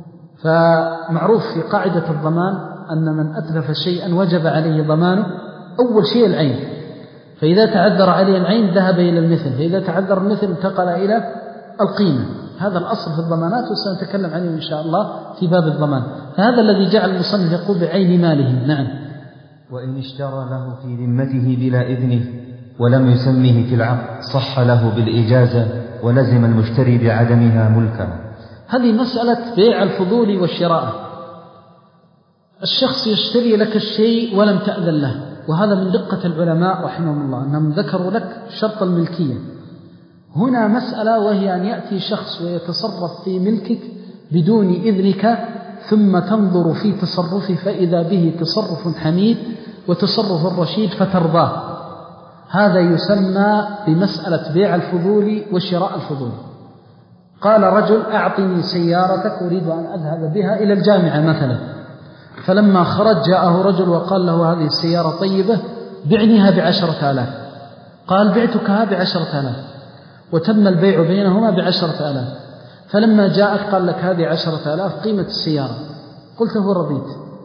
فمعروف في قاعدة الضمان أن من أتلف شيئا وجب عليه ضمانه أول شيء العين، فإذا تعذر عليه العين ذهب إلى المثل، فإذا تعذر المثل انتقل إلى القيمة. هذا الأصل في الضمانات، وسنتكلم عنه إن شاء الله في باب الضمان. فهذا الذي جعل المصنف يقول بعين ماله. نعم. وإن اشترى له في ذمته بلا إذنه ولم يسمه في العقد صح له بالإجازة، ولزم المشتري بعدمها ملكا. هذه مسألة بيع الفضول والشراء. الشخص يشتري لك الشيء ولم تأذن له، وهذا من دقة العلماء رحمهم الله أنهم ذكروا لك شرط الملكية. هنا مسألة وهي أن يأتي شخص ويتصرف في ملكك بدون إذنك، ثم تنظر في تصرفه فإذا به تصرف حميد وتصرف رشيد فترضاه. هذا يسمى بمسألة بيع الفضول وشراء الفضول. قال رجل أعطني سيارتك أريد أن أذهب بها إلى الجامعة مثلا، فلما خرج جاءه رجل وقال له هذه السيارة طيبة بعنيها بعشرة آلاف. قال بعتكها بعشرة آلاف، وتم البيع بينهما بعشرة آلاف. فلما جاءك قال لك هذه عشرة آلاف قيمة السيارة، قلته رضيت.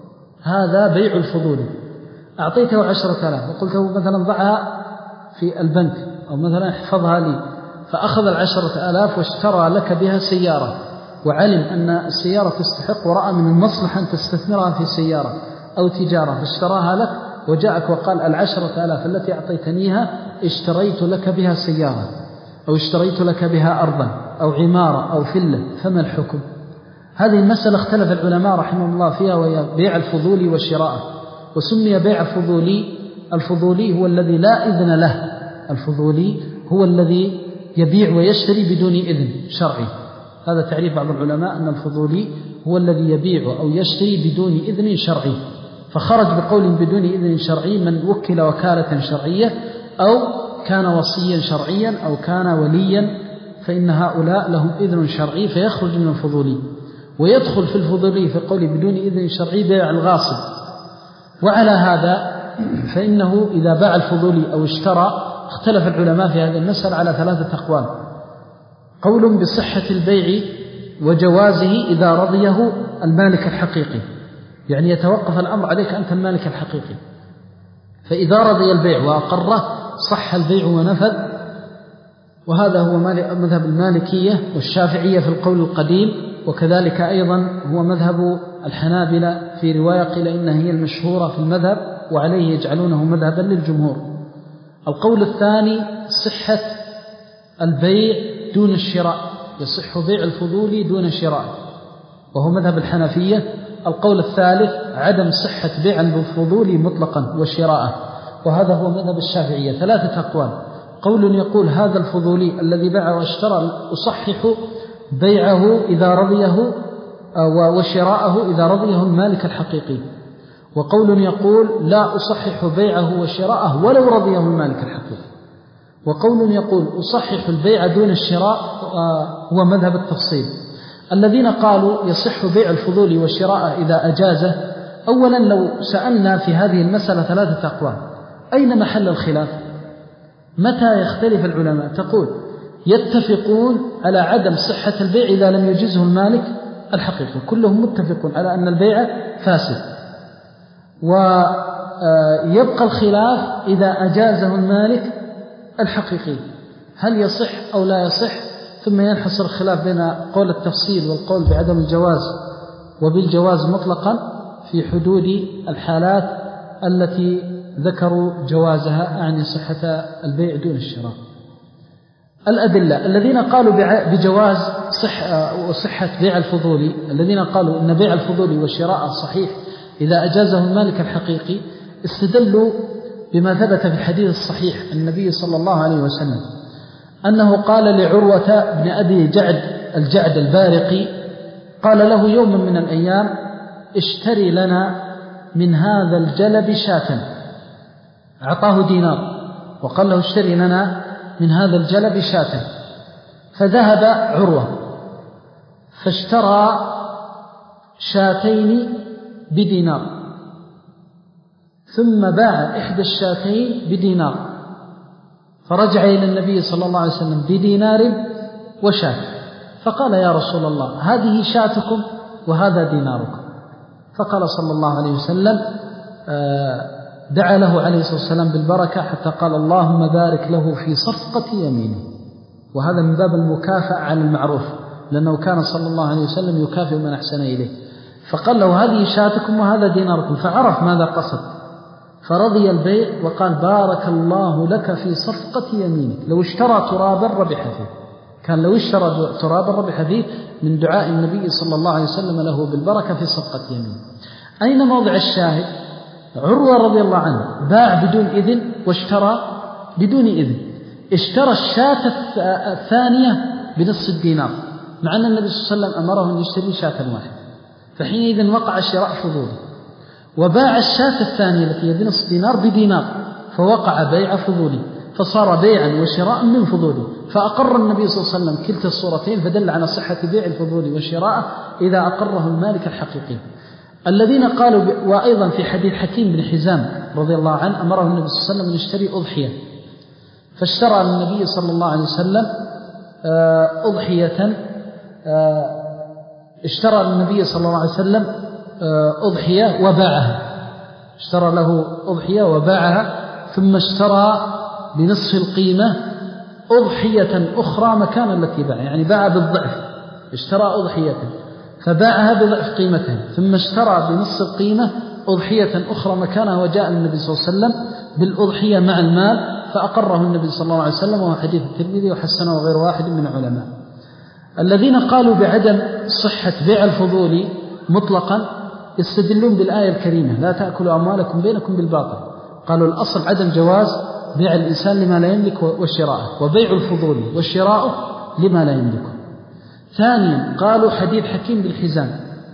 هذا بيع الفضول. أعطيته عشرة آلاف وقلته مثلا ضعها في البنك أو مثلا احفظها لي، فأخذ العشرة آلاف واشترى لك بها سيارة، وعلم أن السيارة تستحق ورأى من المصلحة أن تستثمرها في سيارة أو تجارة فاشتراها لك، وجاءك وقال العشرة آلاف التي أعطيتنيها اشتريت لك بها سيارة أو اشتريت لك بها أرضا أو عمارة أو فلة، فما الحكم؟ هذه المسألة اختلف العلماء رحمه الله فيها، وهي بيع الفضول والشراء. وسمي بيع الفضولي، الفضولي هو الذي لا إذن له، الفضولي هو الذي يبيع ويشتري بدون إذن شرعي. هذا تعريف بعض العلماء أن الفضولي هو الذي يبيع أو يشتري بدون إذن شرعي. فخرج بقول بدون إذن شرعي من وكل وكالة شرعية أو كان وصيا شرعيا أو كان وليا، فإن هؤلاء لهم إذن شرعي فيخرج من الفضولي. ويدخل في الفضولي في قول بدون إذن شرعي بيع الغاصب. وعلى هذا فإنه إذا باع الفضولي أو اشترى اختلف العلماء في هذه المسألة على ثلاثة أقوال. قول بصحة البيع وجوازه إذا رضيه المالك الحقيقي، يعني يتوقف الأمر عليك أنت المالك الحقيقي، فإذا رضي البيع وأقره صح البيع ونفذ. وهذا هو مذهب المالكية والشافعية في القول القديم، وكذلك أيضا هو مذهب الحنابلة في رواية قيل إنها هي المشهورة في المذهب، وعليه يجعلونه مذهبا للجمهور. القول الثاني صحة البيع دون الشراء، يصح بيع الفضول دون شراء، وهو مذهب الحنفية. القول الثالث عدم صحة بيع الفضول مطلقا وشراءه، وهذا هو مذهب الشافعية. ثلاثة أقوال. قول يقول هذا الفضولي الذي باع واشترى أصحح بيعه إذا رضيه وشراءه إذا رضيه المالك الحقيقي. وقول يقول لا أصحح بيعه وشراءه ولو رضيه المالك الحقيقي. وقول يقول أصحح البيع دون الشراء، هو مذهب التفصيل. الذين قالوا يصح بيع الفضول والشراء إذا أجازه، أولا لو سألنا في هذه المسألة ثلاثة أقوال، أين محل الخلاف؟ متى يختلف العلماء؟ تقول يتفقون على عدم صحة البيع إذا لم يجزه المالك الحقيقي، كلهم متفقون على أن البيع فاسد. ويبقى الخلاف إذا أجازه المالك الحقيقي هل يصح أو لا يصح، ثم ينحصر الخلاف بين قول التفصيل والقول بعدم الجواز وبالجواز مطلقا في حدود الحالات التي ذكروا جوازها، أعني صحة البيع دون الشراء. الأدلة الذين قالوا بجواز صح وصحة بيع الفضول، الذين قالوا أن بيع الفضول والشراء صحيح إذا أجازه المالك الحقيقي، استدلوا بما ثبت في الحديث الصحيح النبي صلى الله عليه وسلم أنه قال لعروة بن أبي جعد الجعد البارقي، قال له يوم من الأيام اشتري لنا من هذا الجلب شاة، أعطاه دينار وقال له اشتري لنا من هذا الجلب شاة. فذهب عروة فاشترى شاتين بدينار، ثم باع إحدى الشاتين بدينار، فرجع إلى النبي صلى الله عليه وسلم بدينار وشاة، فقال يا رسول الله هذه شاتكم وهذا ديناركم. فقال صلى الله عليه وسلم دعا له عليه الصلاة والسلام بالبركة حتى قال اللهم بارك له في صفقة يمينه، وهذا من باب المكافأة على المعروف، لأنه كان صلى الله عليه وسلم يكافئ من أحسن إليه. فقال له هذه شاتكم وهذا ديناركم، فعرف ماذا قصد، فرضي البيع وقال بارك الله لك في صفقة يمينك، لو اشترى ترابا ربح فيه، كان لو اشترى ترابا ربح فيه من دعاء النبي صلى الله عليه وسلم له بالبركة في صفقة يمين. أين موضع الشاهد؟ عروة رضي الله عنه باع بدون إذن واشترى بدون إذن. اشترى الشاة الثانية بنصف الدينار، مع أن النبي صلى الله عليه وسلم أمره أن يشتري شاة واحدة، فحينئذ وقع شراء فضولي. وباع الشاة الثانية التي هي بنصف دينار بدينار، فوقع بيع فضولي، فصار بيعا وشراء من فضولي. فأقر النبي صلى الله عليه وسلم كلتا الصورتين، فدل على صحة بيع الفضولي والشراء إذا أقره المالك الحقيقي. الذين قالوا ب... وأيضا في حديث حكيم بن حزام رضي الله عنه أمره النبي صلى الله عليه وسلم أن يشتري أضحية، فاشترى النبي صلى الله عليه وسلم أضحية اشترى النبي صلى الله عليه وسلم أضحية وباعها، اشترى له أضحية وباعها، ثم اشترى بنصف القيمة أضحية أخرى مكان التي باع، يعني باع بالضعف، اشترى أضحية فباعها بضعف قيمتها، ثم اشترى بنصف القيمة أضحية أخرى مكانها، وجاء النبي صلى الله عليه وسلم بالأضحية مع المال فأقره النبي صلى الله عليه وسلم، وهو حديث الترمذي وحسنه غير واحد من العلماء. الذين قالوا بعدم صحة بيع الفضول مطلقا يستدلون بالآية الكريمة لا تأكلوا أموالكم بينكم بالباطل. قالوا الأصل عدم جواز بيع الإنسان لما لا يملك وشراءه، وبيع الفضول والشراء لما لا يملكه. ثانيا قالوا حديث حكيم بالحزام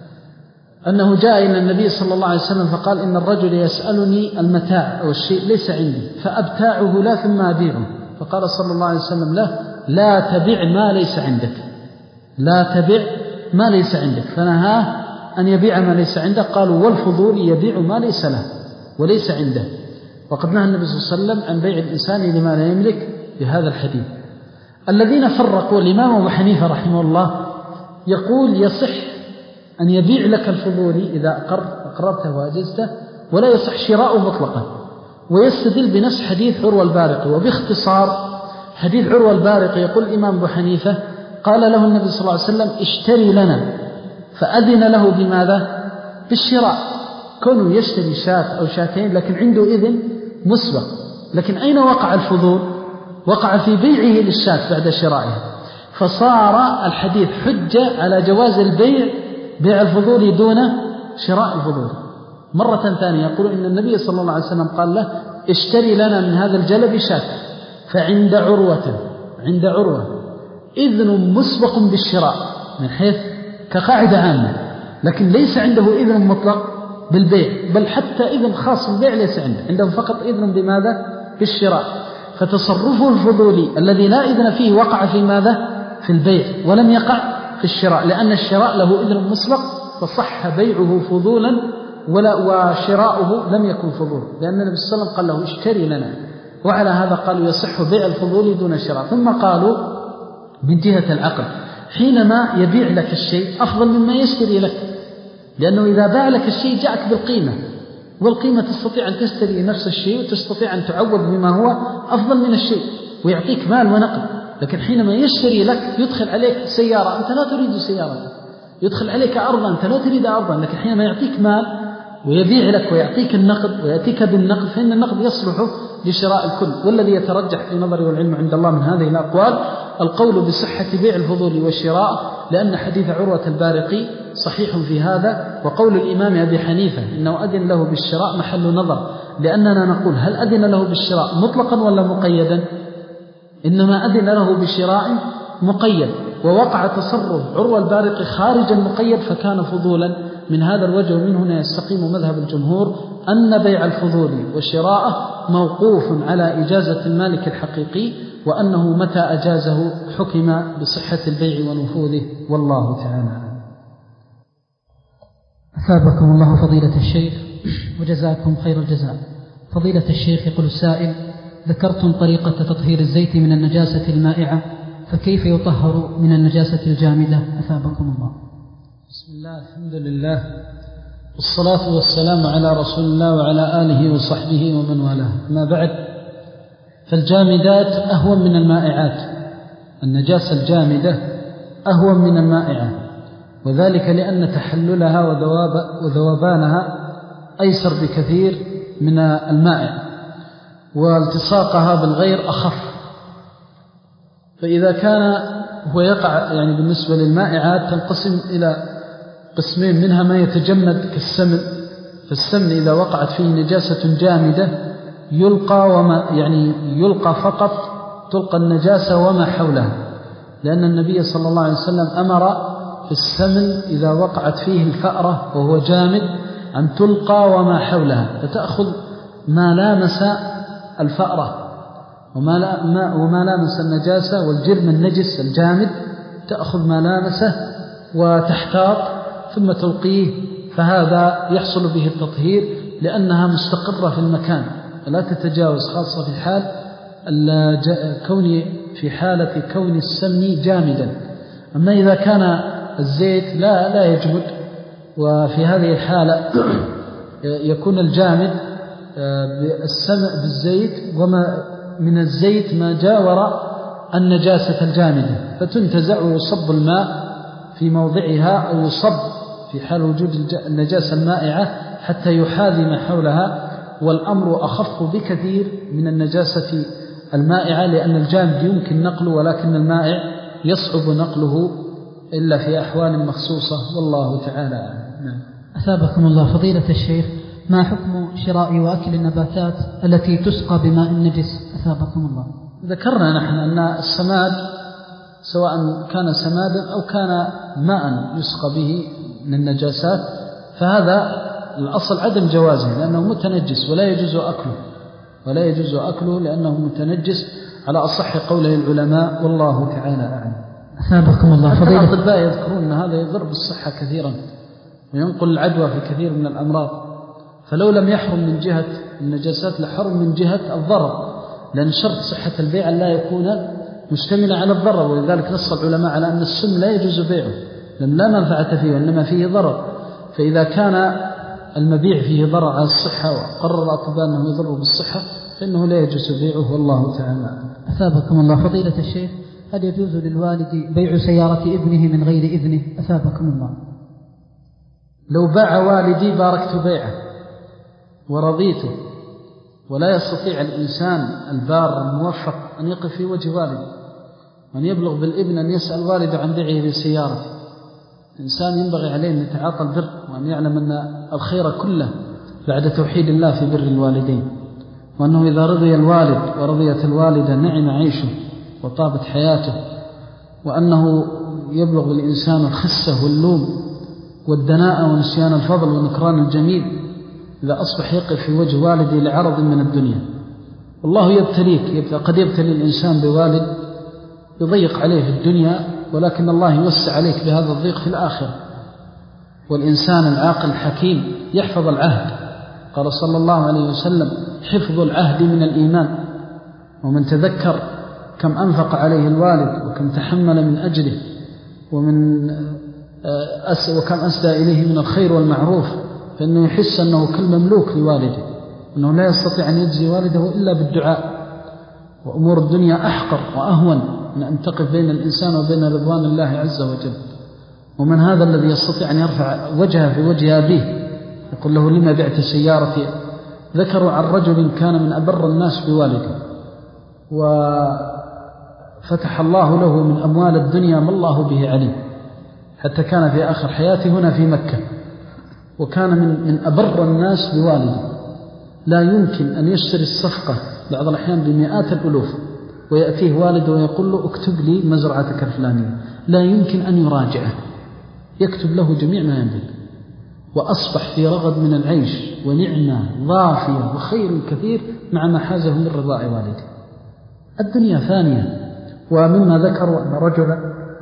أنه جاء إلى النبي صلى الله عليه وسلم فقال إن الرجل يسألني المتاع أو الشيء ليس عندي فأبتاعه لا ثم أبيعه، فقال صلى الله عليه وسلم له لا تبع ما ليس عندك، لا تبع ما ليس عندك، فنهاه أن يبيع ما ليس عنده. قالوا والفضول يبيع ما ليس له وليس عنده، وقد نهى النبي صلى الله عليه وسلم عن بيع الإنسان لما لا يملك بهذا الحديث. الذين فرقوا الإمام أبو حنيفة رحمه الله يقول يصح أن يبيع لك الفضول إذا أقر أقررته وأجزته، ولا يصح شراءه مطلقا، ويستدل بنفس حديث عروة البارقي. وباختصار حديث عروة البارقي يقول الإمام أبو حنيفة قال له النبي صلى الله عليه وسلم اشتري لنا، فأذن له بماذا؟ بالشراء، كونه يشتري شاة أو شاتين لكن عنده إذن مسبق. لكن أين وقع الفضول؟ وقع في بيعه للشاة بعد شرائها، فصار الحديث حجة على جواز البيع بيع الفضول دون شراء الفضول. مرة ثانية يقول إن النبي صلى الله عليه وسلم قال له اشتري لنا من هذا الجلب شاة، فعند عروة عند عروة إذن مسبق بالشراء من حيث كقاعدة عامة، لكن ليس عنده إذن مطلق بالبيع، بل حتى إذن خاص بالبيع ليس عنده، عنده فقط إذن بماذا؟ بالشراء. فتصرفه الفضولي الذي لا إذن فيه وقع في ماذا؟ في البيع، ولم يقع في الشراء، لأن الشراء له إذن مسبق فصح بيعه فضولا ولا وشراؤه لم يكن فضول، لأن النبي صلى الله عليه وسلم قال له اشتري لنا. وعلى هذا قالوا يصح بيع الفضول دون الشراء. ثم قالوا من جهة العقل حينما يبيع لك الشيء أفضل مما يشتري لك، لأنه إذا باع لك الشيء جاءك بالقيمة، والقيمة تستطيع أن تشتري نفس الشيء وتستطيع أن تعوض بما هو أفضل من الشيء ويعطيك مال ونقد. لكن حينما يشتري لك يدخل عليك سيارة أنت لا تريد سيارة، يدخل عليك أرضا أنت لا تريد أرضا، لكن حينما يعطيك مال ويبيع لك ويعطيك النقد ويأتيك بالنقد فإن النقد يصلح لشراء الكل. والذي يترجح في نظري والعلم عند الله من هذه الأقوال القول بصحة بيع الفضول والشراء، لأن حديث عروة البارقي صحيح في هذا. وقول الإمام أبي حنيفة إنه أذن له بالشراء محل نظر، لأننا نقول هل أذن له بالشراء مطلقا ولا مقيدا؟ إنما أذن له بشراء مقيد، ووقع تصرف عروة البارقي خارج المقيد فكان فضولا. من هذا الوجه من هنا يستقيم مذهب الجمهور أن بيع الفضول وشراءه موقوف على إجازة المالك الحقيقي، وأنه متى أجازه حكم بصحة البيع ونفوذه، والله تعالى. أثابكم الله فضيلة الشيخ وجزاكم خير الجزاء. فضيلة الشيخ يقول السائل: ذكرتم طريقة تطهير الزيت من النجاسة المائعة، فكيف يطهر من النجاسة الجامدة؟ أثابكم الله. بسم الله، الحمد لله، والصلاة والسلام على رسول الله وعلى آله وصحبه ومن والاه. ما بعد، فالجامدات أهون من المائعات، النجاسة الجامدة أهون من المائعة، وذلك لأن تحللها وذواب وذوبانها أيسر بكثير من المائع، والتصاقها بالغير أخف. فإذا كان هو يقع يعني بالنسبة للمائعات تنقسم إلى قسمين، منها ما يتجمد كالسمن، فالسمن إذا وقعت فيه نجاسة جامدة يلقى وما يعني يلقى فقط، تلقى النجاسة وما حولها، لأن النبي صلى الله عليه وسلم أمر في السمن إذا وقعت فيه الفأرة وهو جامد أن تلقى وما حولها، فتأخذ ما لامس الفأرة وما, لا ما وما لامس النجاسة والجرم النجس الجامد، تأخذ ما لامسه وتحتاط ثم تلقيه، فهذا يحصل به التطهير لأنها مستقرة في المكان لا تتجاوز، خاصة في حال كون في حالة كون السمن جامدا. أما إذا كان الزيت لا لا يجمد، وفي هذه الحالة يكون الجامد بالسمن بالزيت، وما من الزيت ما جاور النجاسة الجامدة، فتنتزع ويصب الماء في موضعها أو يصب في حال وجود النجاسة المائعة حتى يحاذي ما حولها، والأمر أخف بكثير من النجاسة المائعة، لأن الجامد يمكن نقله ولكن المائع يصعب نقله إلا في أحوال مخصوصة، والله تعالى أعلم. أثابكم الله فضيلة الشيخ، ما حكم شراء وأكل النباتات التي تسقى بماء النجس؟ أثابكم الله. ذكرنا نحن أن السماد سواء كان سمادا أو كان ماء يسقى به من النجاسات فهذا الأصل عدم جوازه، لأنه متنجس ولا يجوز أكله ولا يجوز أكله لأنه متنجس على أصح قوله العلماء، والله تعالى أعلم. أثابكم الله فضيلة. الأطباء يذكرون أن هذا يضر بالصحة كثيرا وينقل العدوى في كثير من الأمراض، فلو لم يحرم من جهة النجاسات لحرم من جهة الضرر، لأن شرط صحة البيع لا يكون مشتملا على الضرر، ولذلك نص العلماء على أن السم لا يجوز بيعه لأن لا منفعة فيه وإنما فيه ضرر، فإذا كان المبيع فيه ضرر على الصحة وقرر الأطباء أنه يضر بالصحة فإنه لا يجوز بيعه، والله تعالى. أثابكم الله فضيلة الشيخ، هل يجوز للوالد بيع سيارة ابنه من غير إذنه؟ أثابكم الله. لو باع والدي باركت بيعه ورضيته، ولا يستطيع الإنسان البار الموفق أن يقف في وجه والده، وأن يبلغ بالابن أن يسأل والده عن بيعه لسيارته. الإنسان ينبغي عليه أن يتعاطى البر وأن يعلم أن الخير كله بعد توحيد الله في بر الوالدين، وأنه إذا رضي الوالد ورضيت الوالدة نعم عيشه وطابت حياته، وأنه يبلغ الإنسان الخسة واللوم والدناءة ونسيان الفضل ونكران الجميل إذا أصبح يقف في وجه والده لعرض من الدنيا. والله يبتليك، قد يبتلي الإنسان بوالد يضيق عليه في الدنيا، ولكن الله يوسع عليك بهذا الضيق في الآخرة. والإنسان العاقل الحكيم يحفظ العهد، قال صلى الله عليه وسلم: حفظ العهد من الإيمان. ومن تذكر كم أنفق عليه الوالد وكم تحمل من أجله ومن أس وكم أسدى إليه من الخير والمعروف، فإنه يحس أنه كالمملوك لوالده، أنه لا يستطيع أن يجزي والده إلا بالدعاء. وأمور الدنيا أحقر وأهون من أن تقف بين الإنسان وبين رضوان الله عز وجل. ومن هذا الذي يستطيع أن يرفع وجهه في وجه أبيه يقول له: لما بعت سيارتي؟ ذكروا عن رجل كان من أبر الناس بوالده، وفتح الله له من أموال الدنيا ما الله به عليم، حتى كان في آخر حياته هنا في مكة، وكان من, من أبر الناس بوالده. لا يمكن أن يشتري الصفقة بعض الأحيان بمئات الألوف، ويأتيه والده ويقول له: اكتب لي مزرعتك الفلانية، لا يمكن أن يراجعه، يكتب له جميع ما يملك، وأصبح في رغد من العيش ونعمة ضافية وخير كثير مع ما حازه من رضاء والده. الدنيا فانية. ومما ذكروا أن رجلا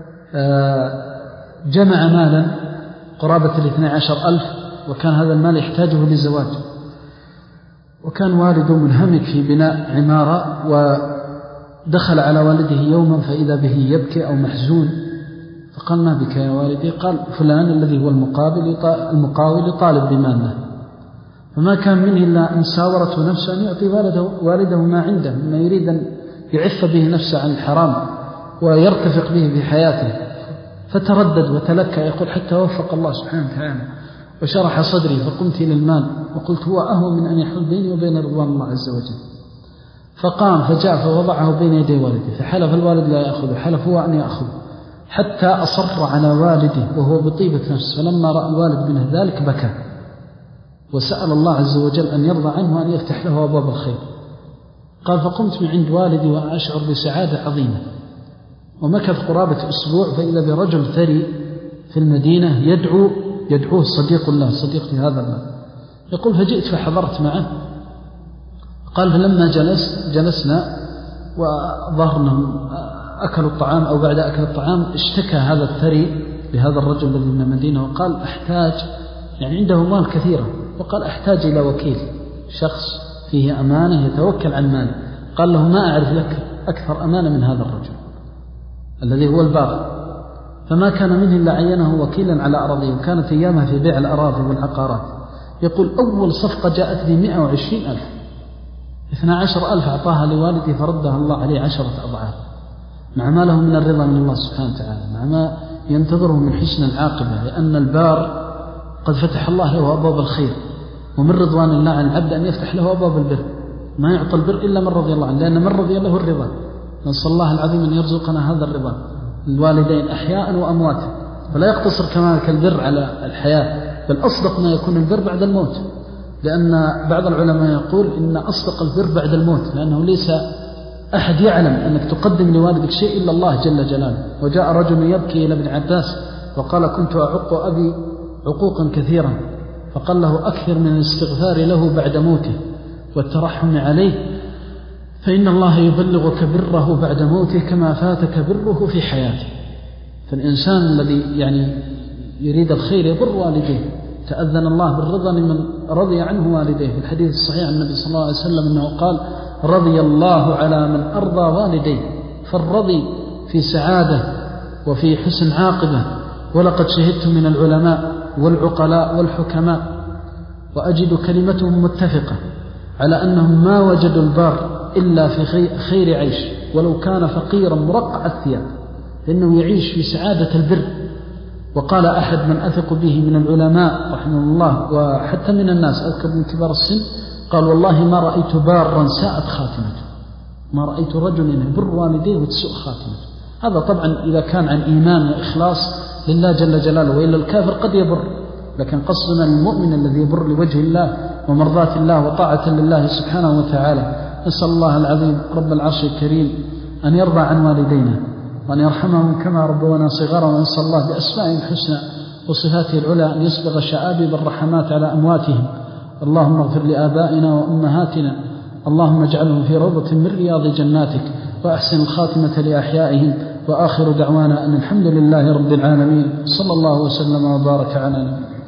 جمع مالا قرابة الاثنى عشر ألف، وكان هذا المال يحتاجه للزواج، وكان والده منهمك في بناء عمارة، ودخل على والده يوما فإذا به يبكي أو محزون، فقال: ما بك يا والدي؟ قال: فلان الذي هو المقابل المقاول يطالب بماله. فما كان منه إلا أن ساورته نفسه أن يعطي والده, والده ما عنده مما يريد أن يعف به نفسه عن الحرام ويرتفق به في حياته. فتردد وتلكى يقول: حتى وفق الله سبحانه وتعالى وشرح صدري، فقمت إلى المال وقلت: هو أهون من أن يحول بيني وبين رضوان الله عز وجل. فقام فجاء فوضعه بين يدي والده، فحلف الوالد لا يأخذه، حلف هو أن يأخذ، حتى أصر على والده وهو بطيبة نفس، فلما رأى الوالد منه ذلك بكى وسأل الله عز وجل أن يرضى عنه وأن يفتح له أبواب الخير. قال فقمت من عند والدي وأشعر بسعادة عظيمة، ومكث قرابة أسبوع فإذا برجل ثري في المدينة يدعو يدعوه صديق الله صديق لهذا الله. يقول فجئت فحضرت معه. قال فلما جلس جلسنا وظهرنا أكلوا الطعام أو بعد أكل الطعام اشتكى هذا الثري لهذا الرجل الذي من المدينة وقال أحتاج، يعني عنده مال كثيرة، وقال أحتاج إلى وكيل، شخص فيه أمانة يتوكل عن ماله. قال له ما أعرف لك أكثر أمانة من هذا الرجل الذي هو البار، فما كان منه إلا عينه وكيلا على أراضيه، وكانت أيامها في بيع الأراضي والعقارات. يقول أول صفقة جاءت لي مئة وعشرين ألف، اثنى عشر ألف أعطاها لوالدي فردها الله عليه عشرة أضعاف، مع ما له من الرضا من الله سبحانه وتعالى، مع ما ينتظره من حسن العاقبة، لأن البار قد فتح الله له أبواب الخير، ومن رضوان الله عن العبد أن يفتح له أبواب البر، ما يعطى البر إلا من رضي الله عنه، لأن من رضي له الرضا. نسأل الله العظيم أن يرزقنا هذا الرضا الوالدين أحياء وأمواتا، فلا يقتصر كمالك البر على الحياة، بل أصدق ما يكون البر بعد الموت، لأن بعض العلماء يقول إن أصدق البر بعد الموت، لأنه ليس أحد يعلم أنك تقدم لوالدك شيء إلا الله جل جلاله. وجاء رجل يبكي إلى ابن عباس وقال كنت أعق أبي عقوقا كثيرا، فقال له أكثر من الاستغفار له بعد موته والترحم عليه، فإن الله يبلغك بره بعد موته كما فاتك بره في حياته. فالإنسان الذي يعني يريد الخير يبر والديه، تأذن الله بالرضا لمن رضي عنه والديه. في الحديث الصحيح عن النبي صلى الله عليه وسلم أنه قال رضي الله على من أرضى والديه، فالرضي في سعادة وفي حسن عاقبة. ولقد شهدت من العلماء والعقلاء والحكماء وأجد كلمتهم متفقة على أنهم ما وجدوا البار إلا في خير عيش، ولو كان فقيرا مرقع الثياب، لأنه يعيش في سعادة البر. وقال أحد من أثق به من العلماء رحمه الله وحتى من الناس أذكر من كبار السن، قال والله ما رأيت بارا ساءت خاتمته، ما رأيت رجل يبر والديه وتسوء خاتمته. هذا طبعا إذا كان عن إيمان وإخلاص لله جل جلاله، وإلا الكافر قد يبر، لكن قصدنا المؤمن الذي يبر لوجه الله ومرضاة الله وطاعة لله سبحانه وتعالى. نسأل الله العظيم رب العرش الكريم أن يرضى عن والدينا وأن يرحمهم كما ربونا صغارا، ونسأل الله بأسمائه الحسنى وصفاته العلى أن يسبغ شعابيب الرحمات على أمواتهم. اللهم اغفر لآبائنا وأمهاتنا، اللهم اجعلهم في روضة من رياض جناتك، وأحسن الخاتمة لأحيائهم. وآخر دعوانا أن الحمد لله رب العالمين، صلى الله وسلم وبارك على نبينا.